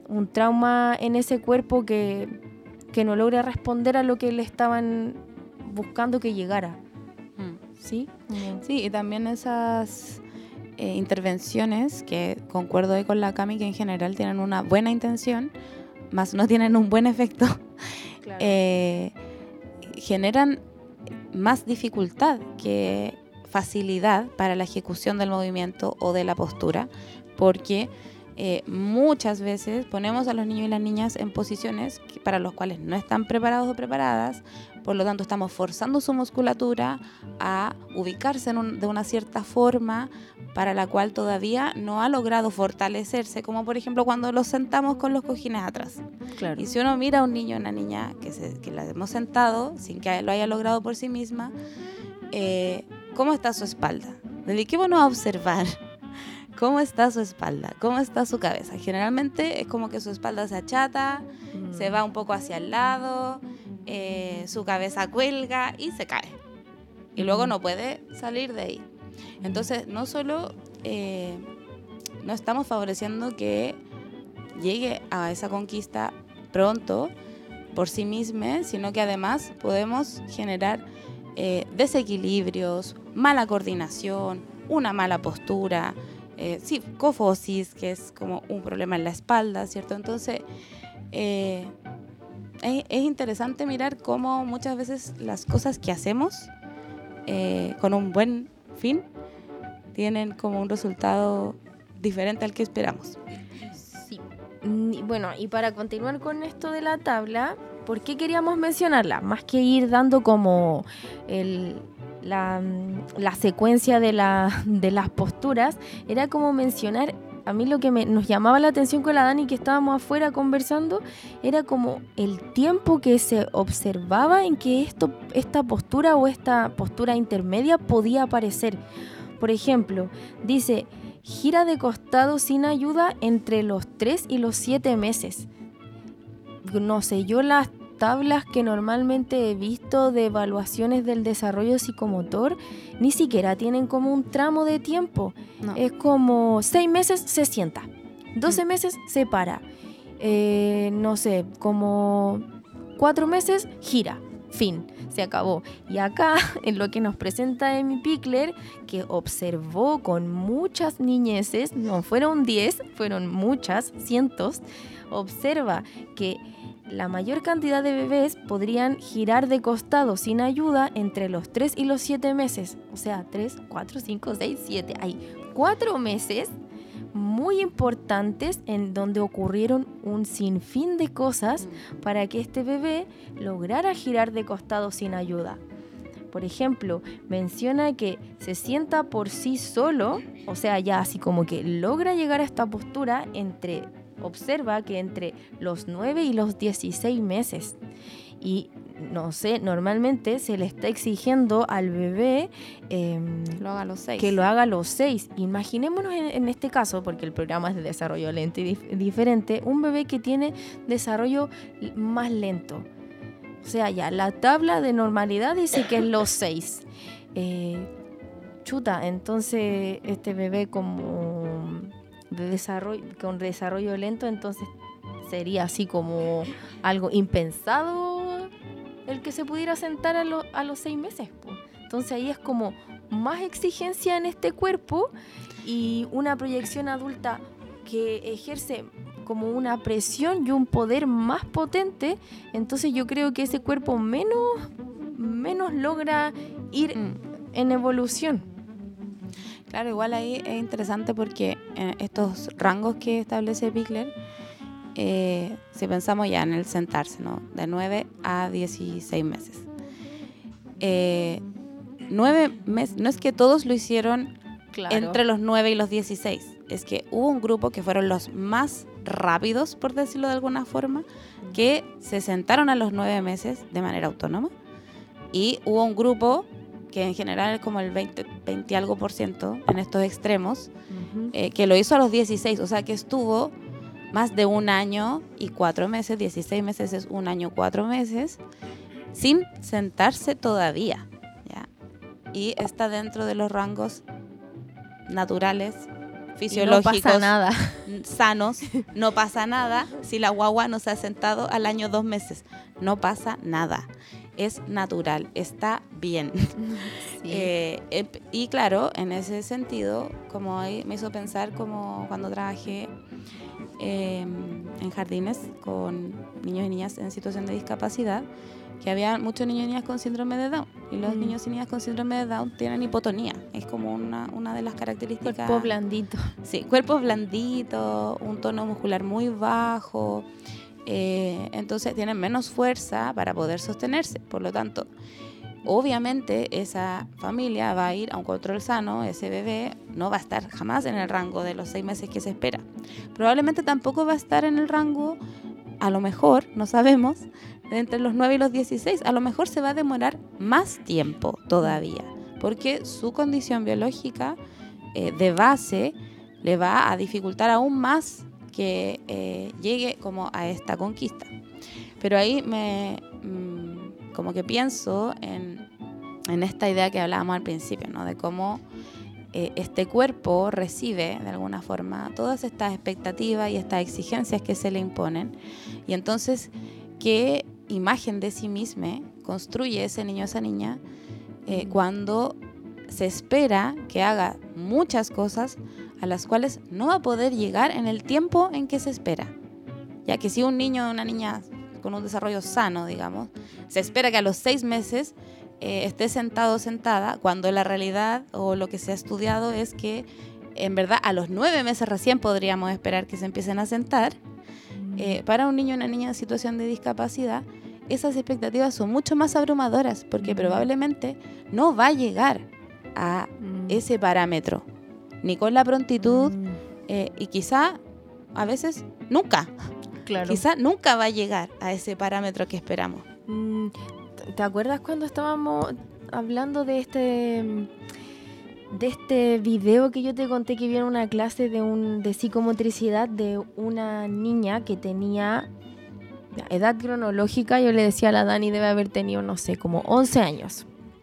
en ese cuerpo que no logra responder a lo que le estaban buscando que llegara. ¿Sí? Sí, y también esas intervenciones, que concuerdo ahí con la Cami, que en general tienen una buena intención, más no tienen un buen efecto, Claro. generan más dificultad que facilidad para la ejecución del movimiento o de la postura, porque muchas veces ponemos a los niños y las niñas en posiciones para las cuales no están preparados o preparadas. Por lo tanto, estamos forzando su musculatura a ubicarse de una cierta forma para la cual todavía no ha logrado fortalecerse, como por ejemplo cuando los sentamos con los cojines atrás. Claro. Y si uno mira a un niño o una niña que la hemos sentado sin que lo haya logrado por sí misma, ¿cómo está su espalda? Dediquémonos a observar cómo está su espalda, cómo está su cabeza. Generalmente es como que su espalda se achata, se va un poco hacia el lado, su cabeza cuelga y se cae. Y luego no puede salir de ahí. Entonces, no solo no estamos favoreciendo que llegue a esa conquista pronto por sí misma, sino que además podemos generar desequilibrios, mala coordinación, una mala postura, cofosis, que es como un problema en la espalda, ¿cierto? Entonces, es interesante mirar cómo muchas veces las cosas que hacemos con un buen fin tienen como un resultado diferente al que esperamos. Sí. Bueno, y para continuar con esto de la tabla, ¿por qué queríamos mencionarla? Más que ir dando como la secuencia de las posturas, era como mencionar, a mí lo que nos llamaba la atención con la Dani, que estábamos afuera conversando, era como el tiempo que se observaba en que esta postura o esta postura intermedia podía aparecer. Por ejemplo, dice, gira de costado sin ayuda entre los 3 y los 7 meses. No sé, yo las tablas que normalmente he visto de evaluaciones del desarrollo psicomotor ni siquiera tienen como un tramo de tiempo. No. Es como 6 meses se sienta, 12 meses se para, no sé, como 4 meses gira, fin, se acabó. Y acá, en lo que nos presenta Amy Pickler, que observó con muchas niñeces, no fueron 10, fueron muchas, cientos, observa que la mayor cantidad de bebés podrían girar de costado sin ayuda entre los 3 y los 7 meses. O sea, 3, 4, 5, 6, 7. Hay 4 meses muy importantes en donde ocurrieron un sinfín de cosas para que este bebé lograra girar de costado sin ayuda. Por ejemplo, menciona que se sienta por sí solo, o sea, ya así como que logra llegar a esta postura observa que entre los 9 y los 16 meses. Y no sé, normalmente se le está exigiendo al bebé Lo haga a los 6. que lo haga a los 6. Imaginémonos en este caso, porque el programa es de desarrollo lento y diferente, un bebé que tiene desarrollo más lento. O sea, ya la tabla de normalidad dice que es los 6. Entonces este bebé con desarrollo lento, entonces sería así como algo impensado el que se pudiera sentar a los 6 meses. Entonces ahí es como más exigencia en este cuerpo y una proyección adulta que ejerce como una presión y un poder más potente. Entonces yo creo que ese cuerpo menos logra ir en evolución. Claro, igual ahí es interesante porque estos rangos que establece Pickler, si pensamos ya en el sentarse, ¿no? De 9 a 16 meses. 9 meses, no es que todos lo hicieron entre los 9 y los 16, es que hubo un grupo que fueron los más rápidos, por decirlo de alguna forma, que se sentaron a los 9 meses de manera autónoma, y hubo un grupo que en general es como el 20 algo por ciento en estos extremos, que lo hizo a los 16, o sea que estuvo más de 1 año y 4 meses, 16 meses es 1 año 4 meses, sin sentarse todavía, ¿ya? Y está dentro de los rangos naturales, fisiológicos, y no pasa nada. Sanos, no pasa nada si la guagua no se ha sentado al año 2 meses, no pasa nada. Es natural, está bien. Sí. Y claro, en ese sentido, como ahí me hizo pensar como cuando trabajé en jardines con niños y niñas en situación de discapacidad, que había muchos niños y niñas con síndrome de Down. Y los niños y niñas con síndrome de Down tienen hipotonía. Es como una de las características. Cuerpo blandito. Sí, cuerpos blanditos, un tono muscular muy bajo. Entonces tienen menos fuerza para poder sostenerse. Por lo tanto, obviamente esa familia va a ir a un control sano. Ese bebé no va a estar jamás en el rango de los 6 meses que se espera. Probablemente tampoco va a estar en el rango, a lo mejor, no sabemos, entre los 9 y los 16. A lo mejor se va a demorar más tiempo todavía, porque su condición biológica de base le va a dificultar aún más que llegue como a esta conquista. Pero ahí como que pienso en esta idea que hablábamos al principio, ¿no? De cómo este cuerpo recibe de alguna forma todas estas expectativas y estas exigencias que se le imponen, y entonces qué imagen de sí mismo construye ese niño o esa niña cuando se espera que haga muchas cosas a las cuales no va a poder llegar en el tiempo en que se espera. Ya que si un niño o una niña con un desarrollo sano, digamos, se espera que a los 6 meses esté sentado o sentada, cuando la realidad o lo que se ha estudiado es que en verdad a los 9 meses recién podríamos esperar que se empiecen a sentar. Para un niño o una niña en situación de discapacidad, esas expectativas son mucho más abrumadoras porque probablemente no va a llegar a ese parámetro, ni con la prontitud y quizá a veces nunca. Claro. Quizá nunca va a llegar a ese parámetro que esperamos. ¿Te acuerdas cuando estábamos hablando de este video que yo te conté que vi en una clase de psicomotricidad de una niña que tenía edad cronológica? Yo le decía a la Dani, debe haber tenido, no sé, como 11 años.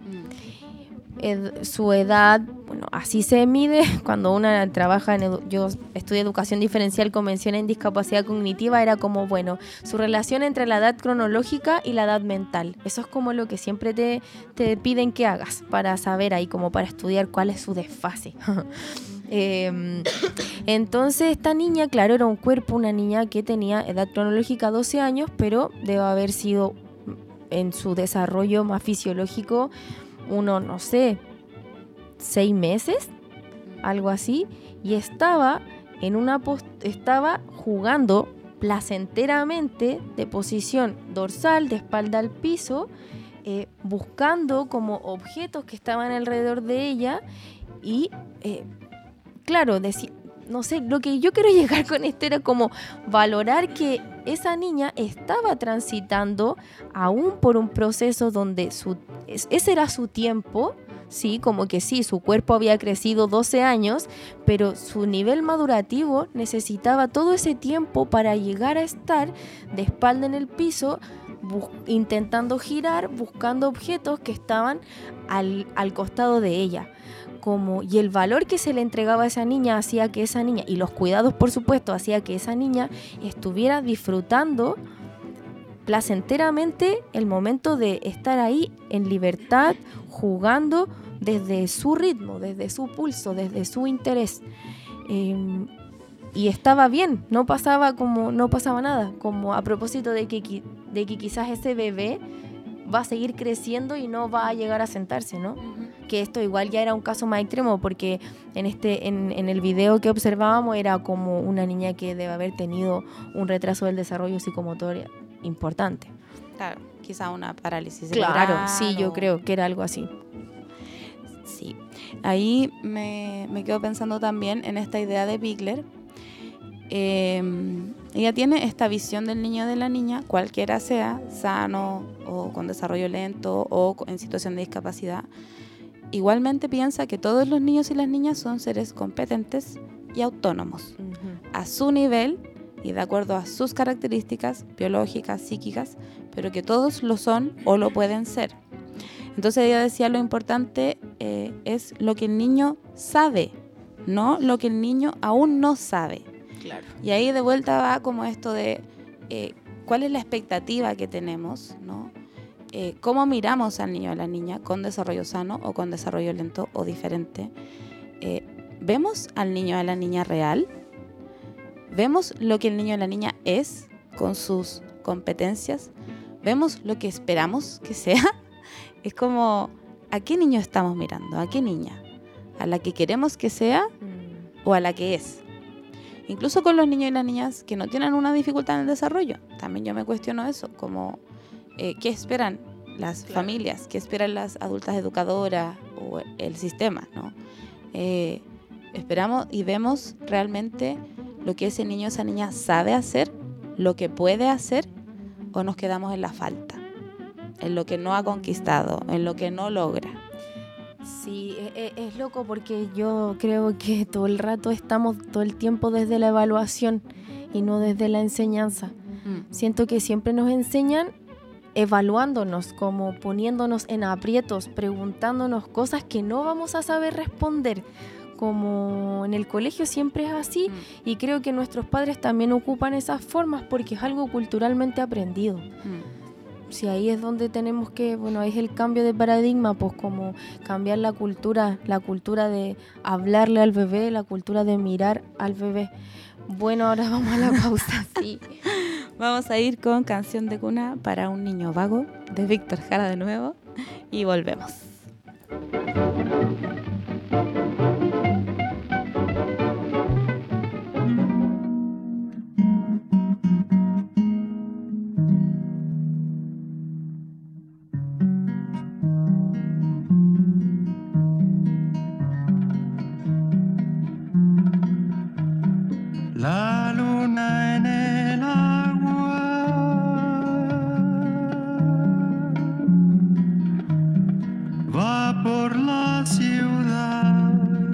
Su edad, bueno, así se mide cuando una trabaja yo estudié educación diferencial con mención en discapacidad cognitiva, era como, bueno, su relación entre la edad cronológica y la edad mental. Eso es como lo que siempre te piden que hagas para saber ahí, como para estudiar cuál es su desfase. Entonces esta niña, claro, era un cuerpo, una niña que tenía edad cronológica 12 años, pero debe haber sido en su desarrollo más fisiológico uno, no sé, 6 meses, algo así, y estaba jugando placenteramente de posición dorsal, de espalda al piso, buscando como objetos que estaban alrededor de ella y, claro, no sé, lo que yo quiero llegar con esto era como valorar que esa niña estaba transitando aún por un proceso donde ese era su tiempo, sí, como que sí, su cuerpo había crecido 12 años, pero su nivel madurativo necesitaba todo ese tiempo para llegar a estar de espalda en el piso, intentando girar, buscando objetos que estaban al costado de ella. Y el valor que se le entregaba a esa niña hacía que esa niña, y los cuidados por supuesto, hacía que esa niña estuviera disfrutando placenteramente el momento de estar ahí en libertad, jugando desde su ritmo, desde su pulso, desde su interés. Y estaba bien, no pasaba nada, como a propósito de que quizás ese bebé va a seguir creciendo y no va a llegar a sentarse, ¿no? Que esto igual ya era un caso más extremo porque en el video que observábamos era como una niña que debe haber tenido un retraso del desarrollo psicomotor importante. Claro, quizá una parálisis cerebral. Claro, sí, yo creo que era algo así. Sí, ahí me quedo pensando también en esta idea de Bigler. Ella tiene esta visión del niño o de la niña, cualquiera sea, sano o con desarrollo lento o en situación de discapacidad. Igualmente piensa que todos los niños y las niñas son seres competentes y autónomos, a su nivel y de acuerdo a sus características biológicas, psíquicas, pero que todos lo son o lo pueden ser. Entonces ella decía lo importante es lo que el niño sabe, no lo que el niño aún no sabe. Claro. Y ahí de vuelta va como esto de cuál es la expectativa que tenemos, ¿no? Cómo miramos al niño o a la niña con desarrollo sano o con desarrollo lento o diferente. ¿Vemos al niño o a la niña real? ¿Vemos lo que el niño o la niña es con sus competencias? ¿Vemos lo que esperamos que sea? Es como, ¿a qué niño estamos mirando? ¿A qué niña? ¿A la que queremos que sea o a la que es? Incluso con los niños y las niñas que no tienen una dificultad en el desarrollo. También yo me cuestiono eso, como ¿qué esperan las familias? ¿Qué esperan las adultas educadoras o el sistema, ¿no? Esperamos y vemos realmente lo que ese niño o esa niña sabe hacer, lo que puede hacer, o nos quedamos en la falta, en lo que no ha conquistado, en lo que no logra. Sí, es loco porque yo creo que todo el rato estamos todo el tiempo desde la evaluación y no desde la enseñanza. Siento que siempre nos enseñan evaluándonos, como poniéndonos en aprietos, preguntándonos cosas que no vamos a saber responder. Como en el colegio siempre es así y creo que nuestros padres también ocupan esas formas porque es algo culturalmente aprendido. si ahí es donde tenemos que, bueno, ahí es el cambio de paradigma, pues como cambiar la cultura de hablarle al bebé, la cultura de mirar al bebé. Bueno, ahora vamos a la pausa, sí. Vamos a ir con Canción de Cuna para un Niño Vago, de Víctor Jara de nuevo, y volvemos. La luna en el agua va por la ciudad.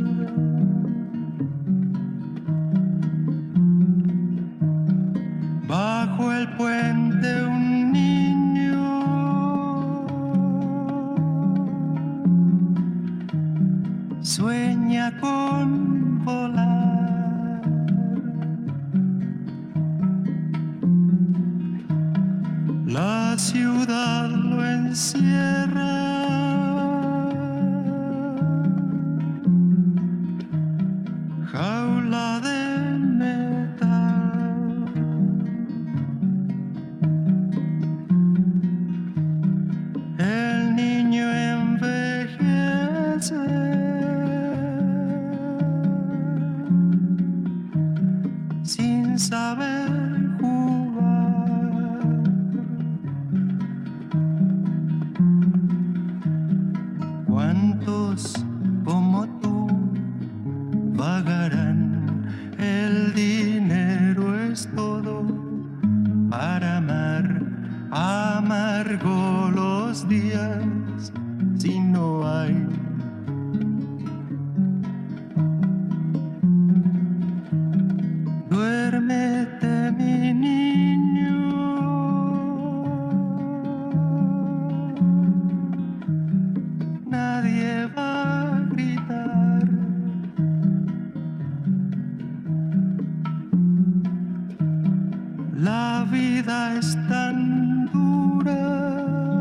Bajo el puente un niño sueña con volar. La ciudad lo encierra. Jaula de metal. El niño envejece. Sin saber jugar. ¿Cuántos como tú vagarán? El dinero es todo para amar. Amargo los días si no hay. Duérmete, mi niño. Nadie va a gritar. La vida es tan dura.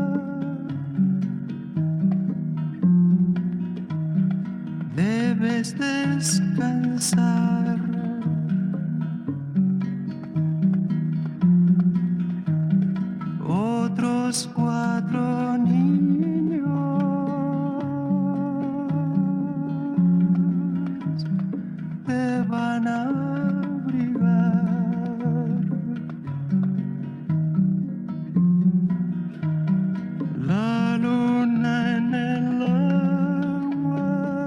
Debes descansar. Otros 4 niños te van a abrigar. La luna en el agua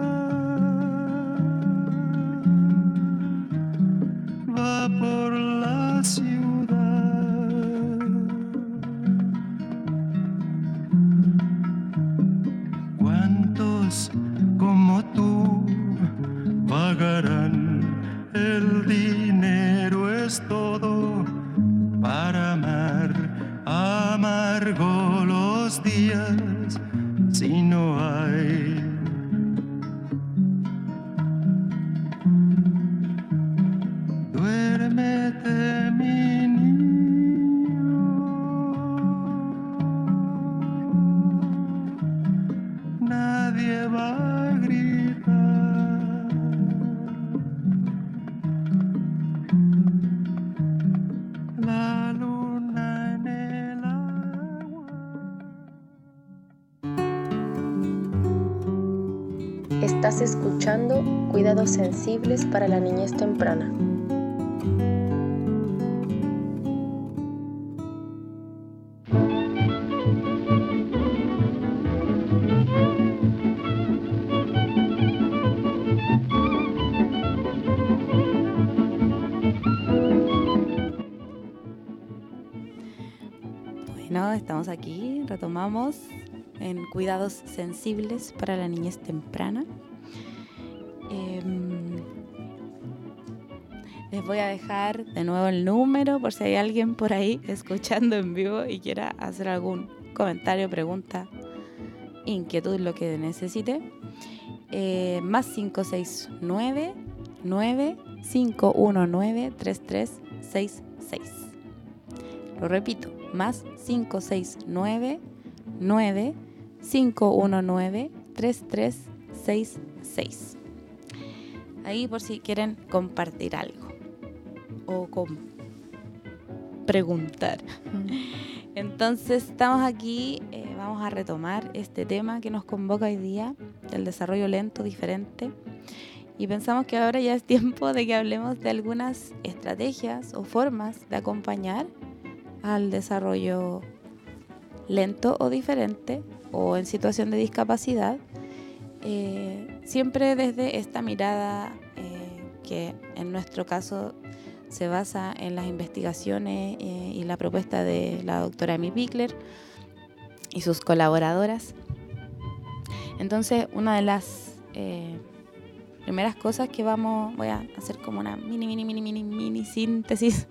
va por la ciudad. ¿Cuántos como tú vagarán? El dinero es todo para amar. Amargo los días si no hay. Duérmete, mi niño. Nadie va a gritar. La luna en el agua. Estás escuchando Cuidados Sensibles para la Niñez Temprana. Bueno, estamos aquí, retomamos en Cuidados Sensibles para la Niñez Temprana. Les voy a dejar de nuevo el número por si hay alguien por ahí escuchando en vivo y quiera hacer algún comentario, pregunta, inquietud, lo que necesite. Más 569 9 519 3366. Lo repito, más 569 519 3366. Ahí por si quieren compartir algo o preguntar. Entonces estamos aquí, vamos a retomar este tema que nos convoca hoy día, del desarrollo lento, diferente. Y pensamos que ahora ya es tiempo de que hablemos de algunas estrategias o formas de acompañar al desarrollo lento o diferente o en situación de discapacidad, siempre desde esta mirada que en nuestro caso se basa en las investigaciones y la propuesta de la doctora Amy Pickler y sus colaboradoras. Entonces, una de las primeras cosas que voy a hacer como una mini síntesis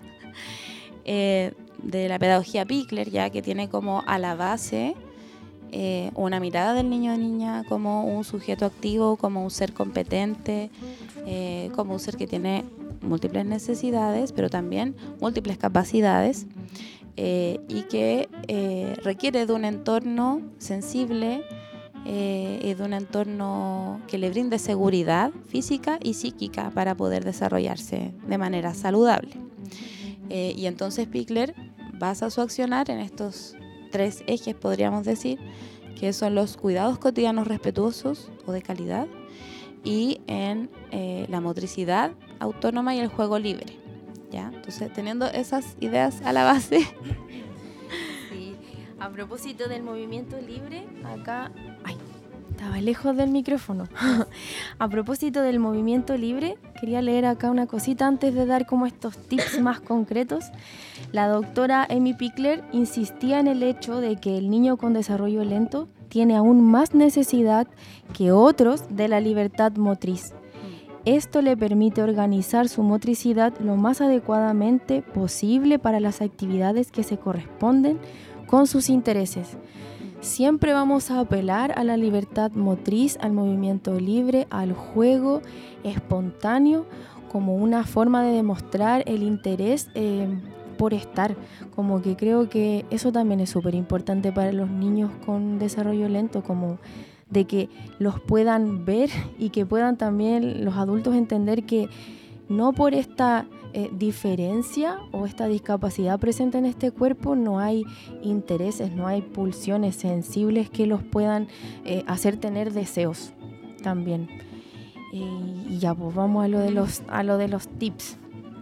de la pedagogía Pickler, ya que tiene como a la base una mirada del niño o niña como un sujeto activo, como un ser competente, como un ser que tiene múltiples necesidades, pero también múltiples capacidades, y que requiere de un entorno sensible y de un entorno que le brinde seguridad física y psíquica para poder desarrollarse de manera saludable. Y entonces Pickler basa su accionar en estos 3 ejes, podríamos decir, que son los cuidados cotidianos respetuosos o de calidad, y en la motricidad autónoma y el juego libre, ¿ya? Entonces, teniendo esas ideas a la base. Sí. A propósito del movimiento libre, acá... Ay, estaba lejos del micrófono. A propósito del movimiento libre, quería leer acá una cosita antes de dar como estos tips más concretos. La doctora Amy Pickler insistía en el hecho de que el niño con desarrollo lento tiene aún más necesidad que otros de la libertad motriz. Esto le permite organizar su motricidad lo más adecuadamente posible para las actividades que se corresponden con sus intereses. Siempre vamos a apelar a la libertad motriz, al movimiento libre, al juego espontáneo, como una forma de demostrar el interés por estar. Como que creo que eso también es súper importante para los niños con desarrollo lento, como de que los puedan ver y que puedan también los adultos entender que no por esta diferencia o esta discapacidad presente en este cuerpo no hay intereses, no hay pulsiones sensibles que los puedan hacer tener deseos también. Y ya, pues vamos a lo de los tips.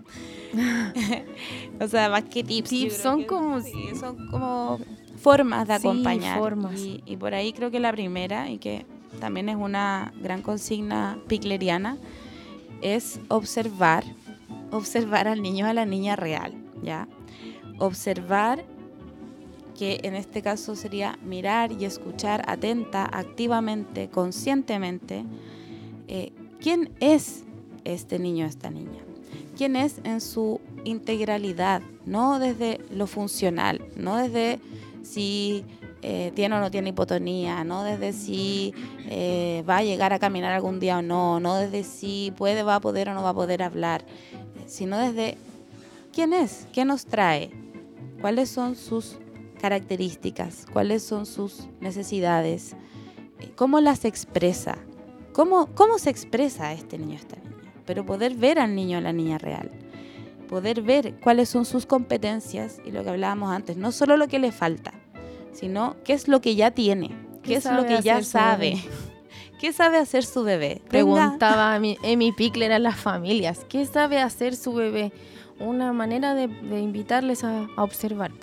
O sea, más que tips son como... son como formas de acompañar. Sí, formas. Y por ahí creo que la primera, y que también es una gran consigna pickleriana, es observar al niño o a la niña real, ¿ya? Observar, que en este caso sería mirar y escuchar atenta, activamente, conscientemente, quién es este niño o esta niña. Quién es en su integralidad, no desde lo funcional, no desde si tiene o no tiene hipotonía, no desde si va a llegar a caminar algún día o no, no desde si va a poder o no va a poder hablar, sino desde quién es, qué nos trae, cuáles son sus características, cuáles son sus necesidades, cómo las expresa, cómo se expresa este niño o esta niña, pero poder ver al niño o la niña real, poder ver cuáles son sus competencias y lo que hablábamos antes, no solo lo que le falta, sino qué es lo que ya tiene, qué es lo que ya sabe. ¿Qué sabe hacer su bebé? Preguntaba Amy Pickler a las familias, ¿qué sabe hacer su bebé? Una manera de invitarles a observar.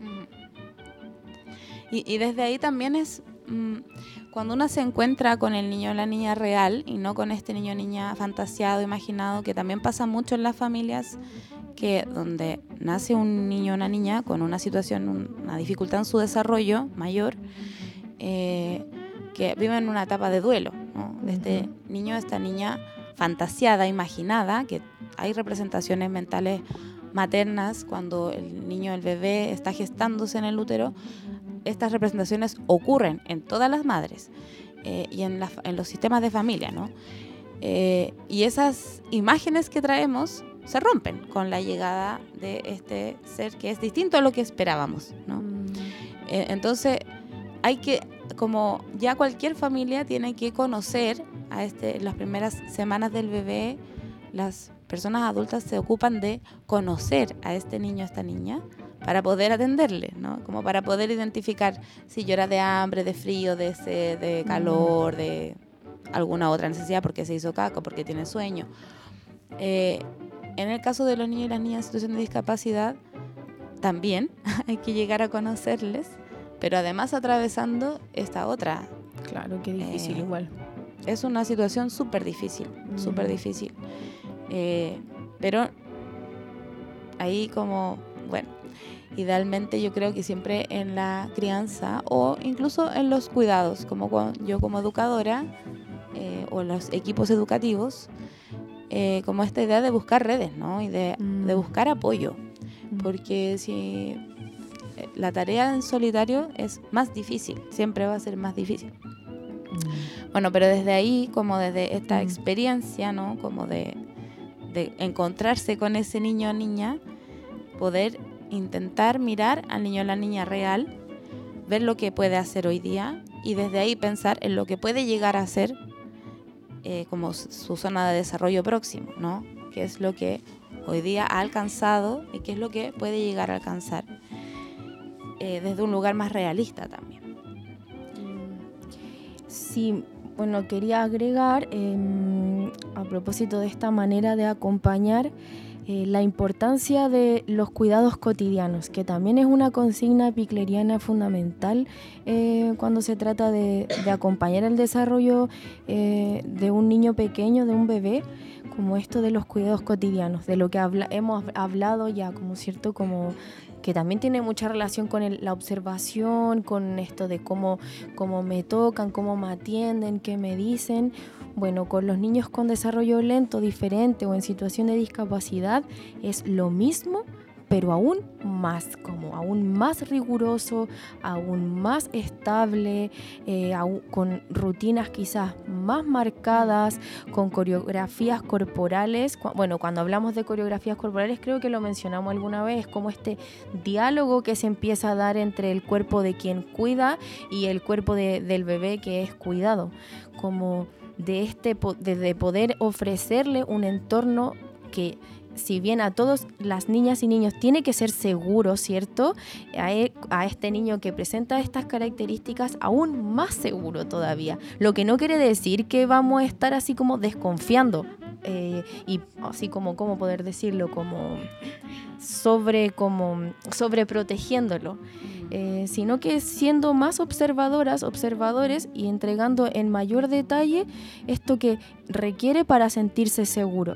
Y desde ahí también es cuando uno se encuentra con el niño o la niña real y no con este niño o niña fantasiado, imaginado, que también pasa mucho en las familias, que donde nace un niño o una niña con una situación, una dificultad en su desarrollo mayor, que viven en una etapa de duelo, ¿no? De este niño, esta niña fantasiada, imaginada, que hay representaciones mentales maternas cuando el niño, el bebé está gestándose en el útero. Estas representaciones ocurren en todas las madres y en los sistemas de familia, ¿no? Y esas imágenes que traemos se rompen con la llegada de este ser que es distinto a lo que esperábamos, ¿no? Entonces hay que, como ya cualquier familia tiene que conocer a las primeras semanas del bebé, las personas adultas se ocupan de conocer a este niño, a esta niña, para poder atenderle, ¿no? Como para poder identificar si llora de hambre, de frío, de sed, de calor, de alguna otra necesidad, porque se hizo caca, porque tiene sueño. En el caso de los niños y las niñas en situación de discapacidad, también hay que llegar a conocerles, pero además atravesando esta otra. Claro, qué difícil igual. Es una situación súper difícil, súper difícil. Pero ahí como, bueno, idealmente yo creo que siempre en la crianza o incluso en los cuidados, como yo como educadora o los equipos educativos, como esta idea de buscar redes, ¿no? Y de buscar apoyo, porque si la tarea en solitario es más difícil, siempre va a ser más difícil. Bueno, pero desde ahí, como desde esta experiencia, ¿no? Como de encontrarse con ese niño o niña, poder intentar mirar al niño o la niña real, ver lo que puede hacer hoy día y desde ahí pensar en lo que puede llegar a ser como su zona de desarrollo próximo, ¿no? Qué es lo que hoy día ha alcanzado y qué es lo que puede llegar a alcanzar desde un lugar más realista también. Sí, bueno, quería agregar a propósito de esta manera de acompañar la importancia de los cuidados cotidianos, que también es una consigna picleriana fundamental cuando se trata de acompañar el desarrollo de un niño pequeño, de un bebé, como esto de los cuidados cotidianos, de lo que hemos hablado ya, como cierto, como que también tiene mucha relación con la observación, con esto de cómo me tocan, cómo me atienden, qué me dicen. Bueno, con los niños con desarrollo lento, diferente o en situación de discapacidad es lo mismo, pero aún más riguroso, aún más estable, con rutinas quizás más marcadas, con coreografías corporales. Cuando hablamos de coreografías corporales, creo que lo mencionamos alguna vez, como este diálogo que se empieza a dar entre el cuerpo de quien cuida y el cuerpo del bebé que es cuidado, como de poder ofrecerle un entorno que, si bien a todas las niñas y niños tiene que ser seguro, ¿cierto? A este niño que presenta estas características, aún más seguro todavía. Lo que no quiere decir que vamos a estar así como desconfiando y así como, ¿cómo poder decirlo? Como sobreprotegiéndolo. Sino que siendo más observadores y entregando en mayor detalle esto que requiere para sentirse segura.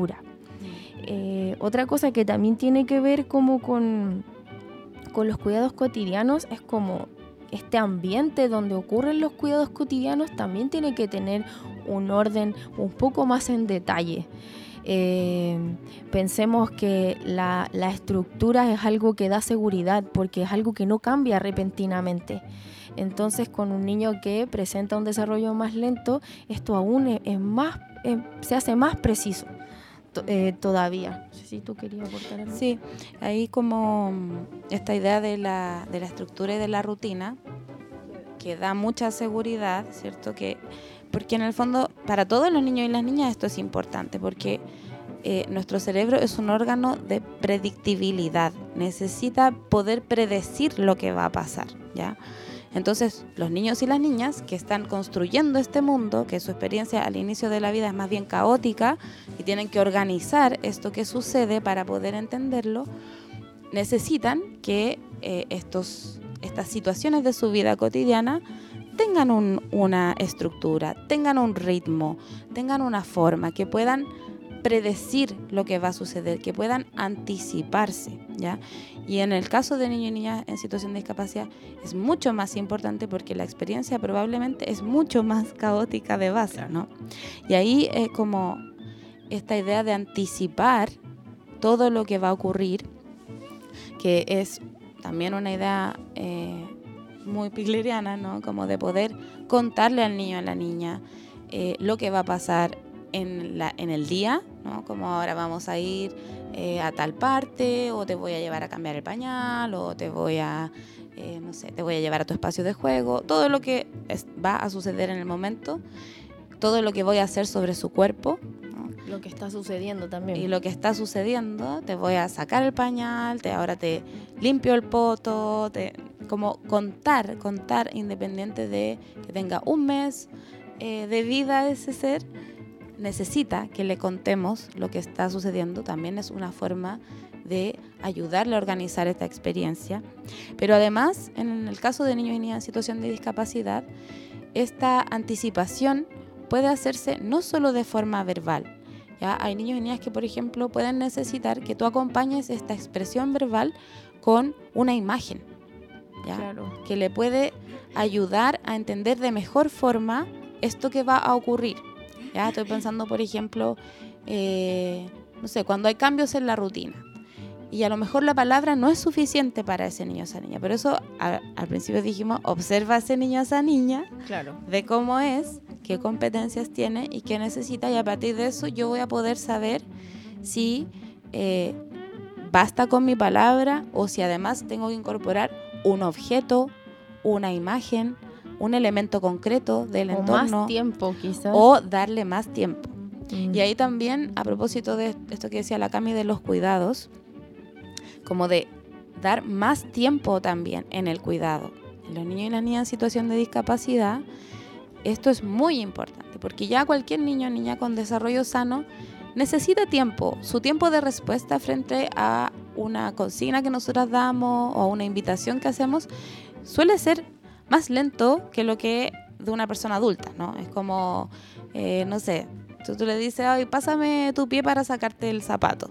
Otra cosa que también tiene que ver como con los cuidados cotidianos es como este ambiente donde ocurren los cuidados cotidianos también tiene que tener un orden un poco más en detalle. Pensemos que la estructura es algo que da seguridad porque es algo que no cambia repentinamente. Entonces, con un niño que presenta un desarrollo más lento, esto aún se hace más preciso todavía. No sé si tú querías aportar algo. Sí, ahí como esta idea de la estructura y de la rutina que da mucha seguridad, ¿cierto? Porque en el fondo, para todos los niños y las niñas esto es importante, porque nuestro cerebro es un órgano de predictibilidad. Necesita poder predecir lo que va a pasar, ¿ya? Entonces, los niños y las niñas que están construyendo este mundo, que su experiencia al inicio de la vida es más bien caótica y tienen que organizar esto que sucede para poder entenderlo, necesitan que estas situaciones de su vida cotidiana tengan una estructura, tengan un ritmo, tengan una forma, que puedan predecir lo que va a suceder, que puedan anticiparse, ¿ya? Y en el caso de niños y niñas en situación de discapacidad es mucho más importante porque la experiencia probablemente es mucho más caótica de base, ¿no? Y ahí es como esta idea de anticipar todo lo que va a ocurrir, que es también una idea muy pigleriana, ¿no? Como de poder contarle al niño o a la niña lo que va a pasar en el día, ¿no? Como ahora vamos a ir a tal parte, o te voy a llevar a cambiar el pañal, o te voy a, no sé, te voy a llevar a tu espacio de juego. Todo lo que va a suceder en el momento, todo lo que voy a hacer sobre su cuerpo, ¿no? Lo que está sucediendo también. Y lo que está sucediendo, te voy a sacar el pañal, ahora te limpio el poto, como contar independiente de que tenga un mes de vida ese ser, necesita que le contemos lo que está sucediendo. También es una forma de ayudarle a organizar esta experiencia. Pero además, en el caso de niños y niñas en situación de discapacidad, esta anticipación puede hacerse no solo de forma verbal. ¿Ya? Hay niños y niñas que, por ejemplo, pueden necesitar que tú acompañes esta expresión verbal con una imagen, ¿ya? Claro. Que le puede ayudar a entender de mejor forma esto que va a ocurrir. ¿Ya? Estoy pensando, por ejemplo, no sé, cuando hay cambios en la rutina. Y a lo mejor la palabra no es suficiente para ese niño o esa niña. Por eso al principio dijimos, observa a ese niño o esa niña, Claro. ve cómo es, qué competencias tiene y qué necesita. Y a partir de eso yo voy a poder saber si basta con mi palabra o si además tengo que incorporar un objeto, una imagen, un elemento concreto del O entorno. más tiempo, quizás. O darle más tiempo. Mm. Y ahí también, a propósito de esto que decía la Cami de los cuidados, como de dar más tiempo también en el cuidado. En los niños y las niñas en situación de discapacidad, esto es muy importante, porque ya cualquier niño o niña con desarrollo sano necesita tiempo, su tiempo de respuesta frente a una consigna que nosotros damos o a una invitación que hacemos, suele ser más lento que lo que de una persona adulta, ¿no? Es como, no sé, tú le dices, ay, pásame tu pie para sacarte el zapato.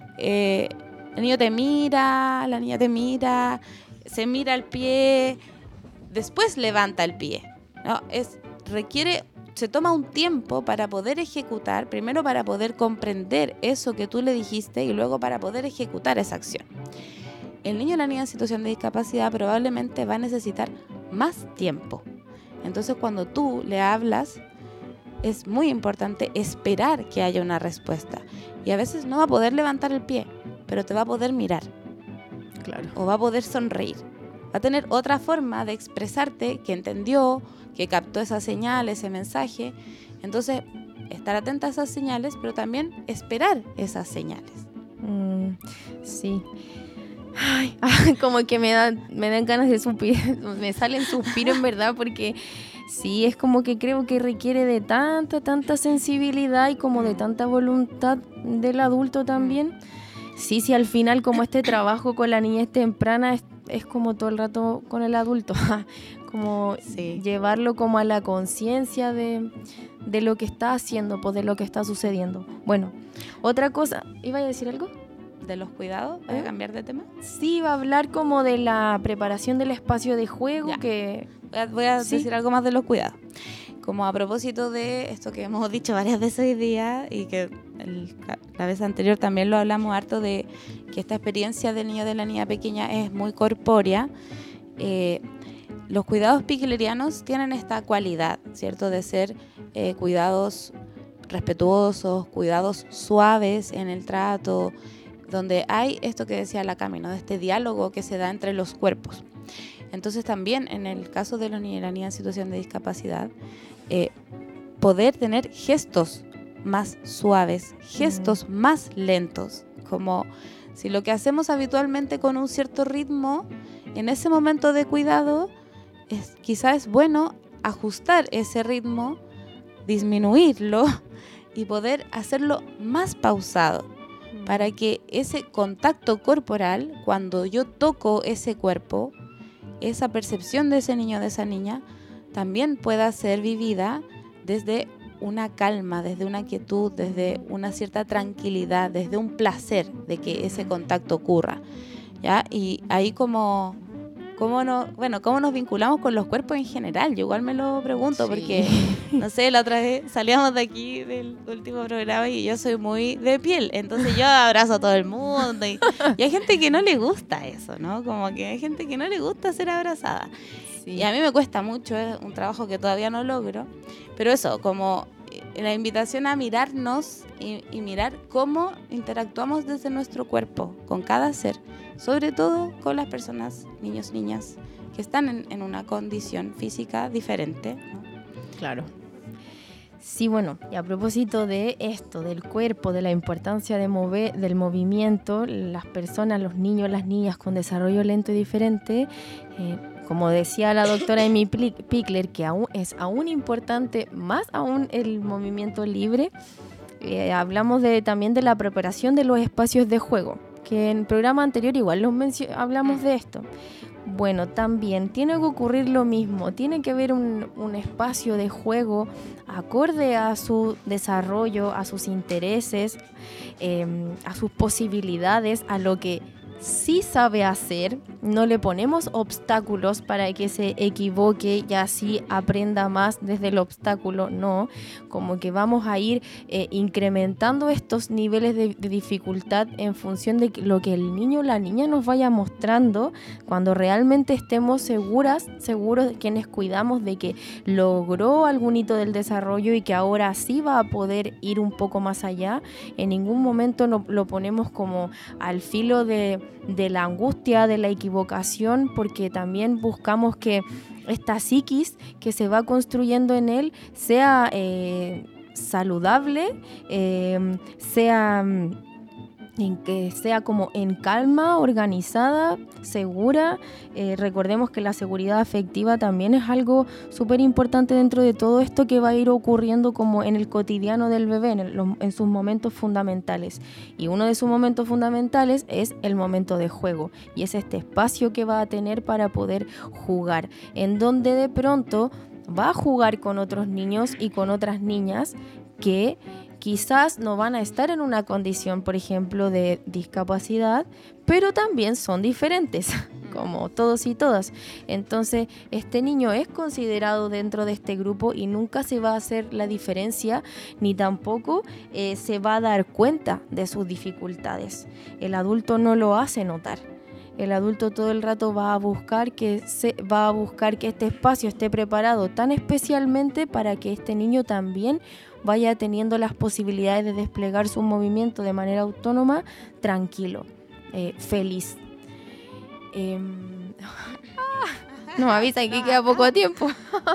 El niño te mira, la niña te mira, se mira el pie, después levanta el pie, ¿no? Se toma un tiempo para poder ejecutar, primero para poder comprender eso que tú le dijiste y luego para poder ejecutar esa acción. El niño o la niña en situación de discapacidad probablemente va a necesitar más tiempo. Entonces, cuando tú le hablas, es muy importante esperar que haya una respuesta. Y a veces no va a poder levantar el pie, pero te va a poder mirar. Claro. O va a poder sonreír. Va a tener otra forma de expresarte que entendió, que captó esa señal, ese mensaje. Entonces, estar atenta a esas señales, pero también esperar esas señales. Sí. Ay, como que me dan ganas de suspirar, me salen suspiros en verdad, porque sí, es como que creo que requiere de tanta sensibilidad y como de tanta voluntad del adulto también. Sí, al final como este trabajo con la niñez temprana es como todo el rato con el adulto, como llevarlo como a la conciencia de lo que está haciendo, pues de lo que está sucediendo. Bueno, otra cosa, ¿iba a decir algo? ¿De los cuidados? ¿Voy a cambiar de tema? Sí, va a hablar como de la preparación del espacio de juego. Ya. Que Voy a decir algo más de los cuidados. Como a propósito de esto que hemos dicho varias veces hoy día y que la vez anterior también lo hablamos harto, de que esta experiencia del niño o de la niña pequeña es muy corpórea. Los cuidados piquelerianos tienen esta cualidad, ¿cierto? De ser cuidados respetuosos, cuidados suaves en el trato, donde hay esto que decía la Cami, ¿no? De este diálogo que se da entre los cuerpos. Entonces también en el caso de los niños y la niña en situación de discapacidad, poder tener gestos más suaves, gestos más lentos, como si lo que hacemos habitualmente con un cierto ritmo, en ese momento de cuidado, quizás es bueno ajustar ese ritmo, disminuirlo y poder hacerlo más pausado, para que ese contacto corporal, cuando yo toco ese cuerpo, esa percepción de ese niño o de esa niña, también pueda ser vivida desde una calma, desde una quietud, desde una cierta tranquilidad, desde un placer de que ese contacto ocurra, ¿ya? Y ahí ¿cómo nos vinculamos con los cuerpos en general? Yo igual me lo pregunto, porque, no sé, la otra vez salíamos de aquí del último programa y yo soy muy de piel, entonces yo abrazo a todo el mundo y hay gente que no le gusta eso, ¿no? Como que hay gente que no le gusta ser abrazada. Sí. Y a mí me cuesta mucho, es un trabajo que todavía no logro, pero eso, como la invitación a mirarnos y mirar cómo interactuamos desde nuestro cuerpo, con cada ser, sobre todo con las personas, niños, niñas, que están en una condición física diferente, ¿no? Claro. Sí, bueno, y a propósito de esto, del cuerpo, de la importancia de del movimiento, las personas, los niños, las niñas con desarrollo lento y diferente, como decía la doctora Amy Pickler, que es aún importante, más aún el movimiento libre, hablamos también de la preparación de los espacios de juego, que en el programa anterior igual hablamos de esto. Bueno, también tiene que ocurrir lo mismo, tiene que haber un espacio de juego acorde a su desarrollo, a sus intereses, a sus posibilidades, a lo que sí sabe hacer. No le ponemos obstáculos para que se equivoque y así aprenda más desde el obstáculo, no, como que vamos a ir incrementando estos niveles de dificultad en función de lo que el niño o la niña nos vaya mostrando, cuando realmente estemos seguros de quienes cuidamos de que logró algún hito del desarrollo y que ahora sí va a poder ir un poco más allá. En ningún momento lo ponemos como al filo de la angustia, de la equivocación, porque también buscamos que esta psiquis que se va construyendo en él sea saludable, que sea como en calma, organizada, segura. Recordemos que la seguridad afectiva también es algo súper importante dentro de todo esto que va a ir ocurriendo como en el cotidiano del bebé, en sus momentos fundamentales. Y uno de sus momentos fundamentales es el momento de juego, y es este espacio que va a tener para poder jugar, en donde de pronto va a jugar con otros niños y con otras niñas que quizás no van a estar en una condición, por ejemplo, de discapacidad, pero también son diferentes, como todos y todas. Entonces, este niño es considerado dentro de este grupo y nunca se va a hacer la diferencia, ni tampoco se va a dar cuenta de sus dificultades. El adulto no lo hace notar. El adulto todo el rato va a buscar que este espacio esté preparado tan especialmente para que este niño también vaya teniendo las posibilidades de desplegar su movimiento de manera autónoma, tranquilo, feliz. Nos avisa que queda poco tiempo.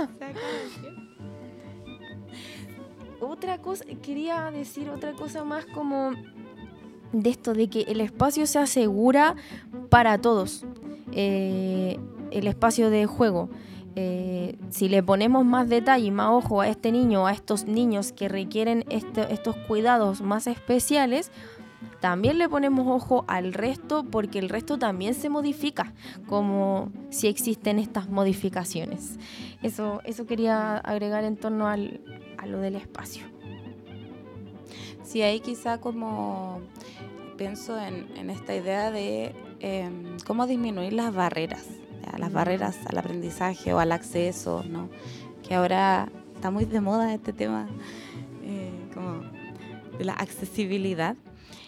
Quería decir otra cosa más como de esto de que el espacio se asegura para todos, el espacio de juego. Si le ponemos más detalle y más ojo a este niño, a estos niños que requieren estos cuidados más especiales, también le ponemos ojo al resto, porque el resto también se modifica, como si existen estas modificaciones. Eso quería agregar en torno a lo del espacio. Sí, ahí quizá como pienso en esta idea de cómo disminuir las barreras. Las barreras al aprendizaje o al acceso, ¿no? Que ahora está muy de moda este tema como de la accesibilidad.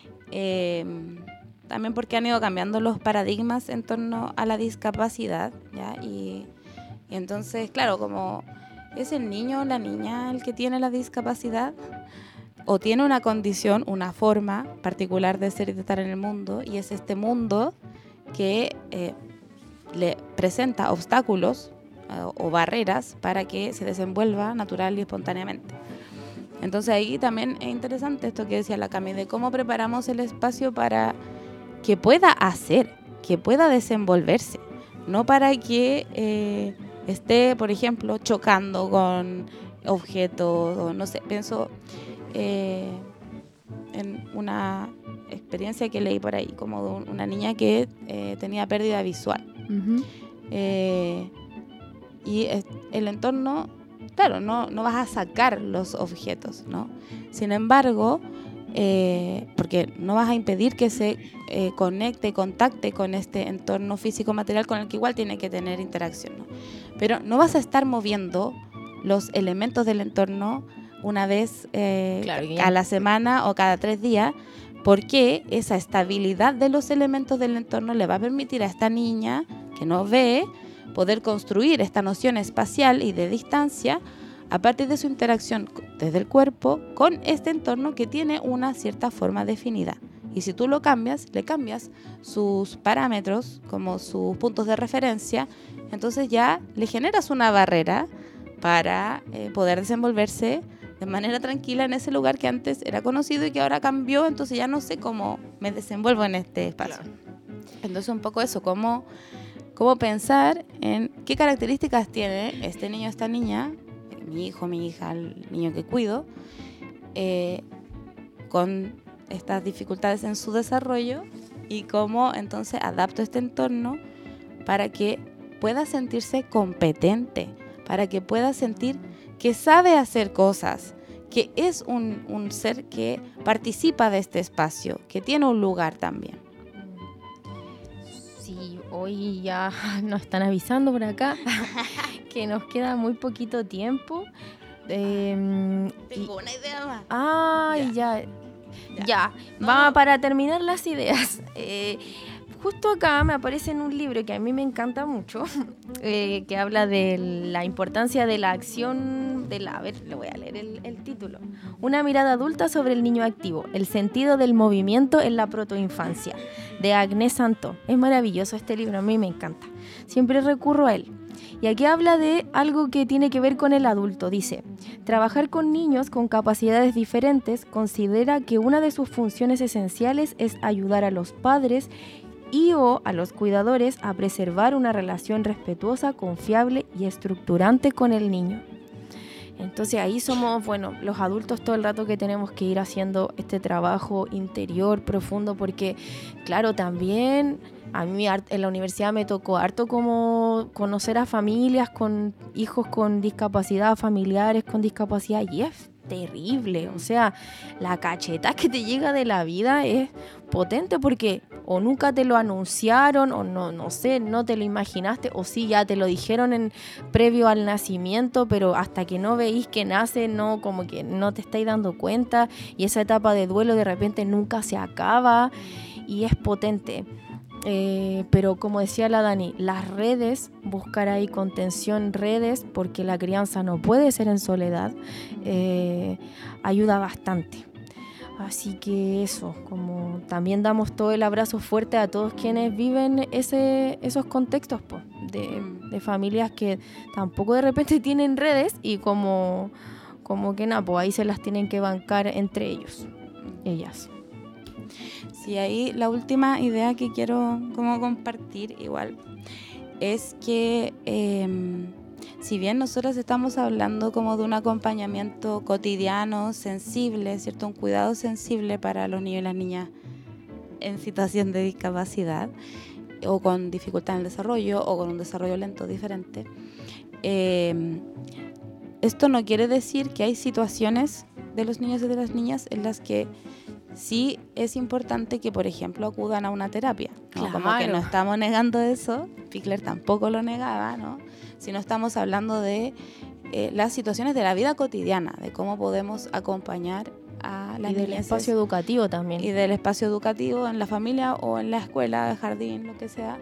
También porque han ido cambiando los paradigmas en torno a la discapacidad, ¿ya? Y entonces, claro, como es el niño o la niña el que tiene la discapacidad o tiene una condición, una forma particular de ser y de estar en el mundo, y es este mundo que le presenta obstáculos o barreras para que se desenvuelva natural y espontáneamente. Entonces ahí también es interesante esto que decía la Cami, de cómo preparamos el espacio para que pueda hacer, que pueda desenvolverse, no para que esté, por ejemplo, chocando con objetos, o no sé, pienso en una experiencia que leí por ahí, como de una niña que tenía pérdida visual. Uh-huh. Y el entorno, claro, no vas a sacar los objetos, ¿no? Sin embargo, porque no vas a impedir que se contacte con este entorno físico material con el que igual tiene que tener interacción, ¿no? Pero no vas a estar moviendo los elementos del entorno una vez a la semana o cada 3 días, porque esa estabilidad de los elementos del entorno le va a permitir a esta niña que no ve poder construir esta noción espacial y de distancia a partir de su interacción desde el cuerpo con este entorno que tiene una cierta forma definida. Y si tú lo cambias, le cambias sus parámetros, como sus puntos de referencia, entonces ya le generas una barrera para poder desenvolverse de manera tranquila en ese lugar que antes era conocido y que ahora cambió, entonces ya no sé cómo me desenvuelvo en este espacio. Claro. Entonces un poco eso, cómo pensar en qué características tiene este niño, esta niña, mi hijo, mi hija, el niño que cuido, con estas dificultades en su desarrollo y cómo entonces adapto este entorno para que pueda sentirse competente, para que pueda sentir que sabe hacer cosas, que es un ser que participa de este espacio, que tiene un lugar también. Sí, hoy ya nos están avisando por acá que nos queda muy poquito tiempo. Tengo una idea más. Ay, ya. Va para terminar las ideas. Justo acá me aparece en un libro que a mí me encanta mucho, que habla de la importancia de la acción, a ver, le voy a leer el título. Una mirada adulta sobre el niño activo, el sentido del movimiento en la protoinfancia, de Agnès Santó. Es maravilloso este libro, a mí me encanta. Siempre recurro a él. Y aquí habla de algo que tiene que ver con el adulto. Dice, trabajar con niños con capacidades diferentes considera que una de sus funciones esenciales es ayudar a los padres o a los cuidadores a preservar una relación respetuosa, confiable y estructurante con el niño. Entonces ahí somos, los adultos todo el rato que tenemos que ir haciendo este trabajo interior profundo, porque claro, también a mí en la universidad me tocó harto como conocer a familias con hijos con discapacidad, familiares con discapacidad, y es terrible. O sea, la cacheta que te llega de la vida es potente porque o nunca te lo anunciaron o no sé, no te lo imaginaste, o sí ya te lo dijeron previo al nacimiento, pero hasta que no veís que nace, no, como que no te estáis dando cuenta, y esa etapa de duelo de repente nunca se acaba y es potente. Pero como decía la Dani, las redes, buscar ahí contención, redes, porque la crianza no puede ser en soledad, ayuda bastante. Así que eso, como también damos todo el abrazo fuerte a todos quienes viven esos contextos de familias que tampoco de repente tienen redes y como que nada, pues ahí se las tienen que bancar entre ellas. Sí, ahí la última idea que quiero como compartir igual es que si bien nosotros estamos hablando como de un acompañamiento cotidiano, sensible, ¿cierto? Un cuidado sensible para los niños y las niñas en situación de discapacidad o con dificultad en el desarrollo o con un desarrollo lento diferente, esto no quiere decir que hay situaciones de los niños y de las niñas en las que sí es importante que, por ejemplo, acudan a una terapia, ¿no? Claro. Como que no estamos negando eso, Pickler tampoco lo negaba, ¿no? Sino estamos hablando de las situaciones de la vida cotidiana, de cómo podemos acompañar a las niñas. Y del espacio educativo también. Y del espacio educativo en la familia o en la escuela, el jardín, lo que sea.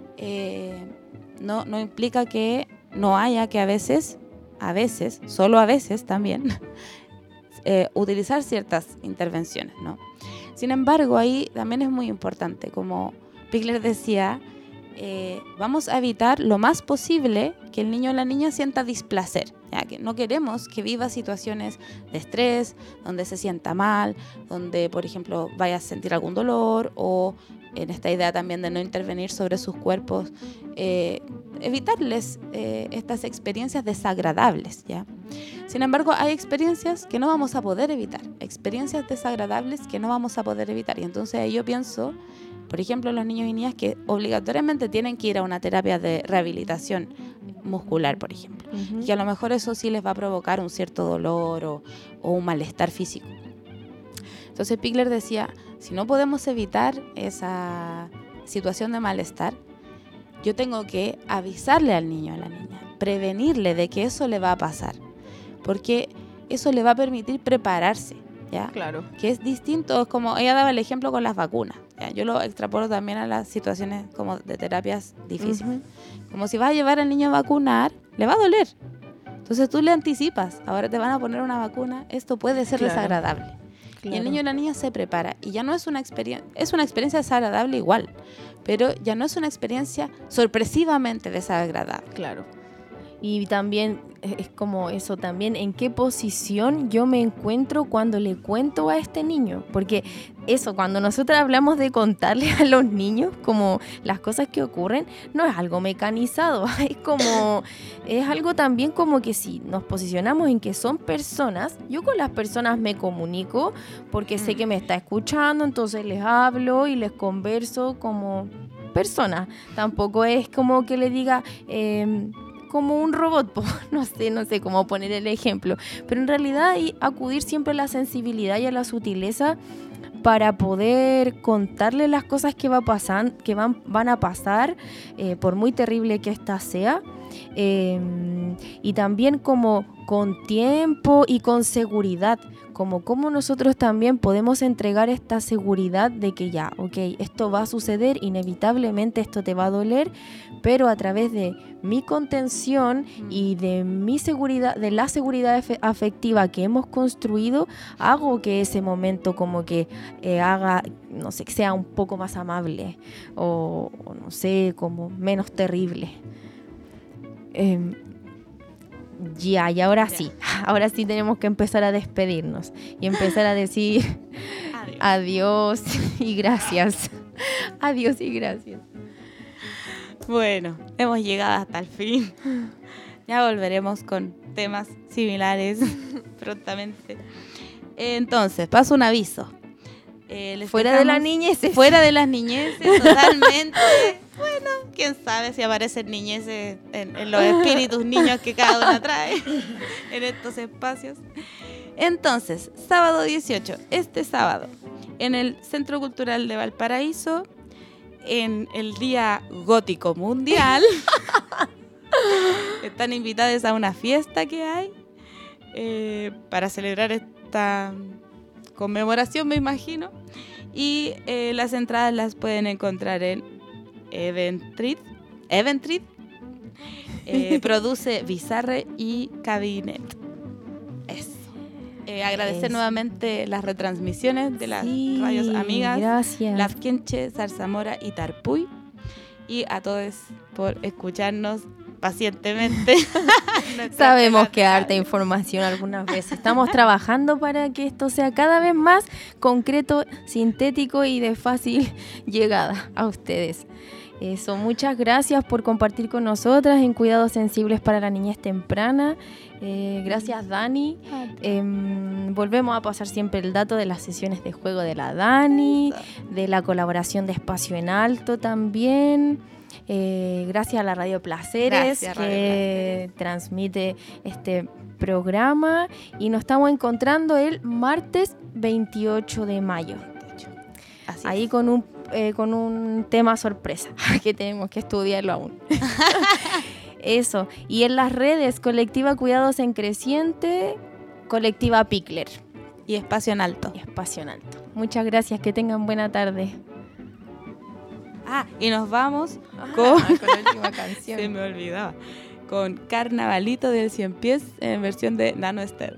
No implica que no haya que a veces, solo a veces también, utilizar ciertas intervenciones, ¿no? Sin embargo, ahí también es muy importante, como Pickler decía, vamos a evitar lo más posible que el niño o la niña sienta displacer, ¿ya? Que no queremos que viva situaciones de estrés, donde se sienta mal, donde, por ejemplo, vaya a sentir algún dolor, o en esta idea también de no intervenir sobre sus cuerpos, evitarles estas experiencias desagradables, ¿ya? Sin embargo, hay experiencias que no vamos a poder evitar, experiencias desagradables que no vamos a poder evitar. Y entonces yo pienso, por ejemplo, los niños y niñas que obligatoriamente tienen que ir a una terapia de rehabilitación muscular, por ejemplo, y que a lo mejor eso sí les va a provocar un cierto dolor o un malestar físico. Entonces Pickler decía, si no podemos evitar esa situación de malestar, yo tengo que avisarle al niño o a la niña, prevenirle de que eso le va a pasar, porque eso le va a permitir prepararse, ¿ya? Claro. Que es distinto, es como ella daba el ejemplo con las vacunas, ¿ya? Yo lo extrapolo también a las situaciones como de terapias difíciles. Como si vas a llevar al niño a vacunar, le va a doler. Entonces tú le anticipas, ahora te van a poner una vacuna, esto puede ser Claro. desagradable. Y el niño o la niña se prepara y ya no es una experiencia, es una experiencia desagradable igual, pero ya no es una experiencia sorpresivamente desagradable. Claro. Y también es como eso también, en qué posición yo me encuentro cuando le cuento a este niño. Porque eso, cuando nosotros hablamos de contarle a los niños como las cosas que ocurren, no es algo mecanizado. Es algo también como que si nos posicionamos en que son personas, yo con las personas me comunico porque sé que me está escuchando, entonces les hablo y les converso como personas. Tampoco es como que le diga... como un robot, no sé cómo poner el ejemplo, pero en realidad hay acudir siempre a la sensibilidad y a la sutileza para poder contarle las cosas que van a pasar, por muy terrible que ésta sea, y también como con tiempo y con seguridad, como nosotros también podemos entregar esta seguridad de que ya, ok, esto va a suceder, inevitablemente esto te va a doler, pero a través de mi contención y de mi seguridad, de la seguridad afectiva que hemos construido, hago que ese momento como que haga, no sé, que sea un poco más amable o no sé, como menos terrible. Y ahora sí tenemos que empezar a despedirnos y empezar a decir adiós y gracias. Adiós y gracias. Bueno, hemos llegado hasta el fin. Ya volveremos con temas similares prontamente. Entonces, paso un aviso. Fuera de las niñeces. Fuera de las niñeces, totalmente. Bueno, quién sabe si aparecen niñeces en los espíritus niños que cada uno trae en estos espacios. Entonces, sábado 18, este sábado, en el Centro Cultural de Valparaíso, en el Día Gótico Mundial, están invitados a una fiesta que hay para celebrar esta conmemoración, me imagino. Y las entradas las pueden encontrar en Eventrit. Produce Bizarre y Cabinet. Eso. Agradecer nuevamente las retransmisiones de las radios amigas. Gracias. Las Quenche, Zarzamora y Tarpuy. Y a todos por escucharnos pacientemente. Sabemos que harta información algunas veces. Estamos trabajando para que esto sea cada vez más concreto, sintético y de fácil llegada a ustedes. Eso, muchas gracias por compartir con nosotras en Cuidados Sensibles para la Niñez Temprana. Gracias, Dani. Volvemos a pasar siempre el dato de las sesiones de juego de la Dani, de la colaboración de Espacio en Alto también. Gracias a la Radio Placeres, que transmite este programa, y nos estamos encontrando el martes 28 de mayo. Así ahí es. con un tema sorpresa que tenemos que estudiarlo aún. Eso. Y en las redes, Colectiva Cuidados en Creciente, Colectiva Pickler Y Espacio en Alto. y Espacio en Alto. Muchas gracias, que tengan buena tarde. Y nos vamos con la última canción. se me olvidaba, con Carnavalito del Cien Pies en versión de Nano Stern.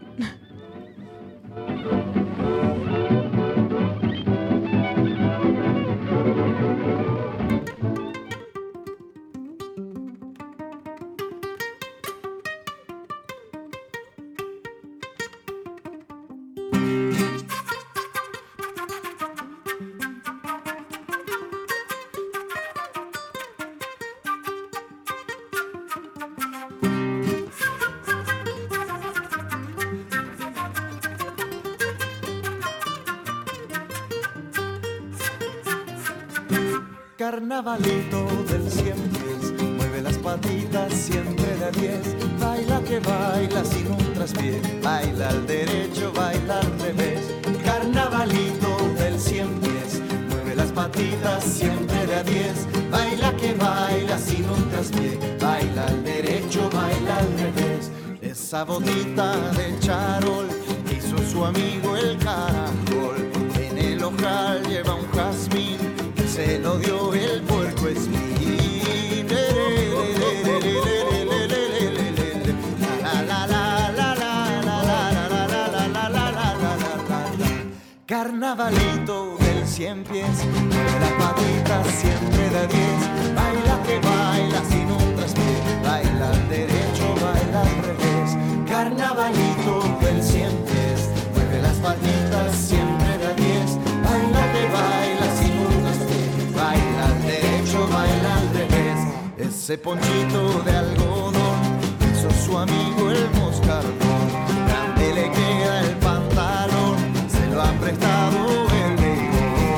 Carnavalito del cien pies, mueve las patitas siempre de 10. Baila que baila sin un traspié, baila al derecho, baila al revés. Carnavalito del cien pies, mueve las patitas siempre de 10. Baila que baila sin un traspié, baila al derecho, baila al revés. Esa botita de charol hizo su amigo el caracol. En el ojal lleva un jazmín, se lo dio el puerco espín. La la la Carnavalito del 100 pies, mueve las patitas siempre de 10. Baila que baila sin un traspié, baila al derecho, baila al revés. Carnavalito del 100 pies, mueve las patitas siempre de 10. Baila que baila sin un traspié, baila al derecho, baila al revés. Ese ponchito de algodón hizo su amigo el moscardón. Grande le queda el pantalón, se lo han prestado el león.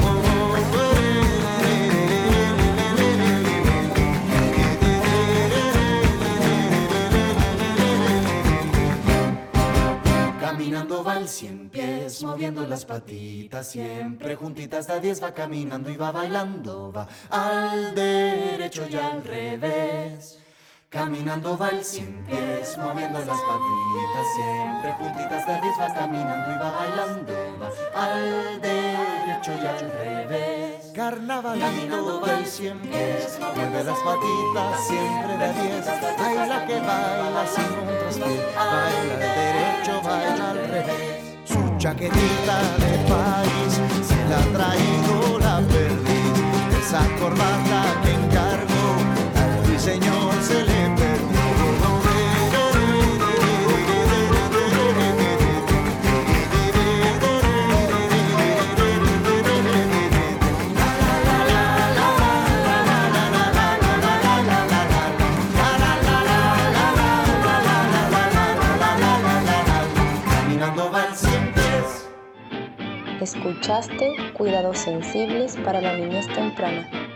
Caminando va al 100 pies, moviendo las patitas siempre juntitas de a 10. Va caminando y va bailando, va al derecho y al revés. Caminando va al 100 pies, moviendo las patitas siempre juntitas de a 10. Va caminando y va bailando, va al derecho y al revés. Carnavalito va al 100 pies, mueve las patitas siempre de a 10. Baila que baila sin un traspié, baila al derecho, baila al revés. Su chaquetita de país se la ha traído la perdiz. Esa corbata que encargó al ruiseñor se le perdió. Caminando va al 100 pies. Escuchaste Cuidados Sensibles para la Niñez Temprana.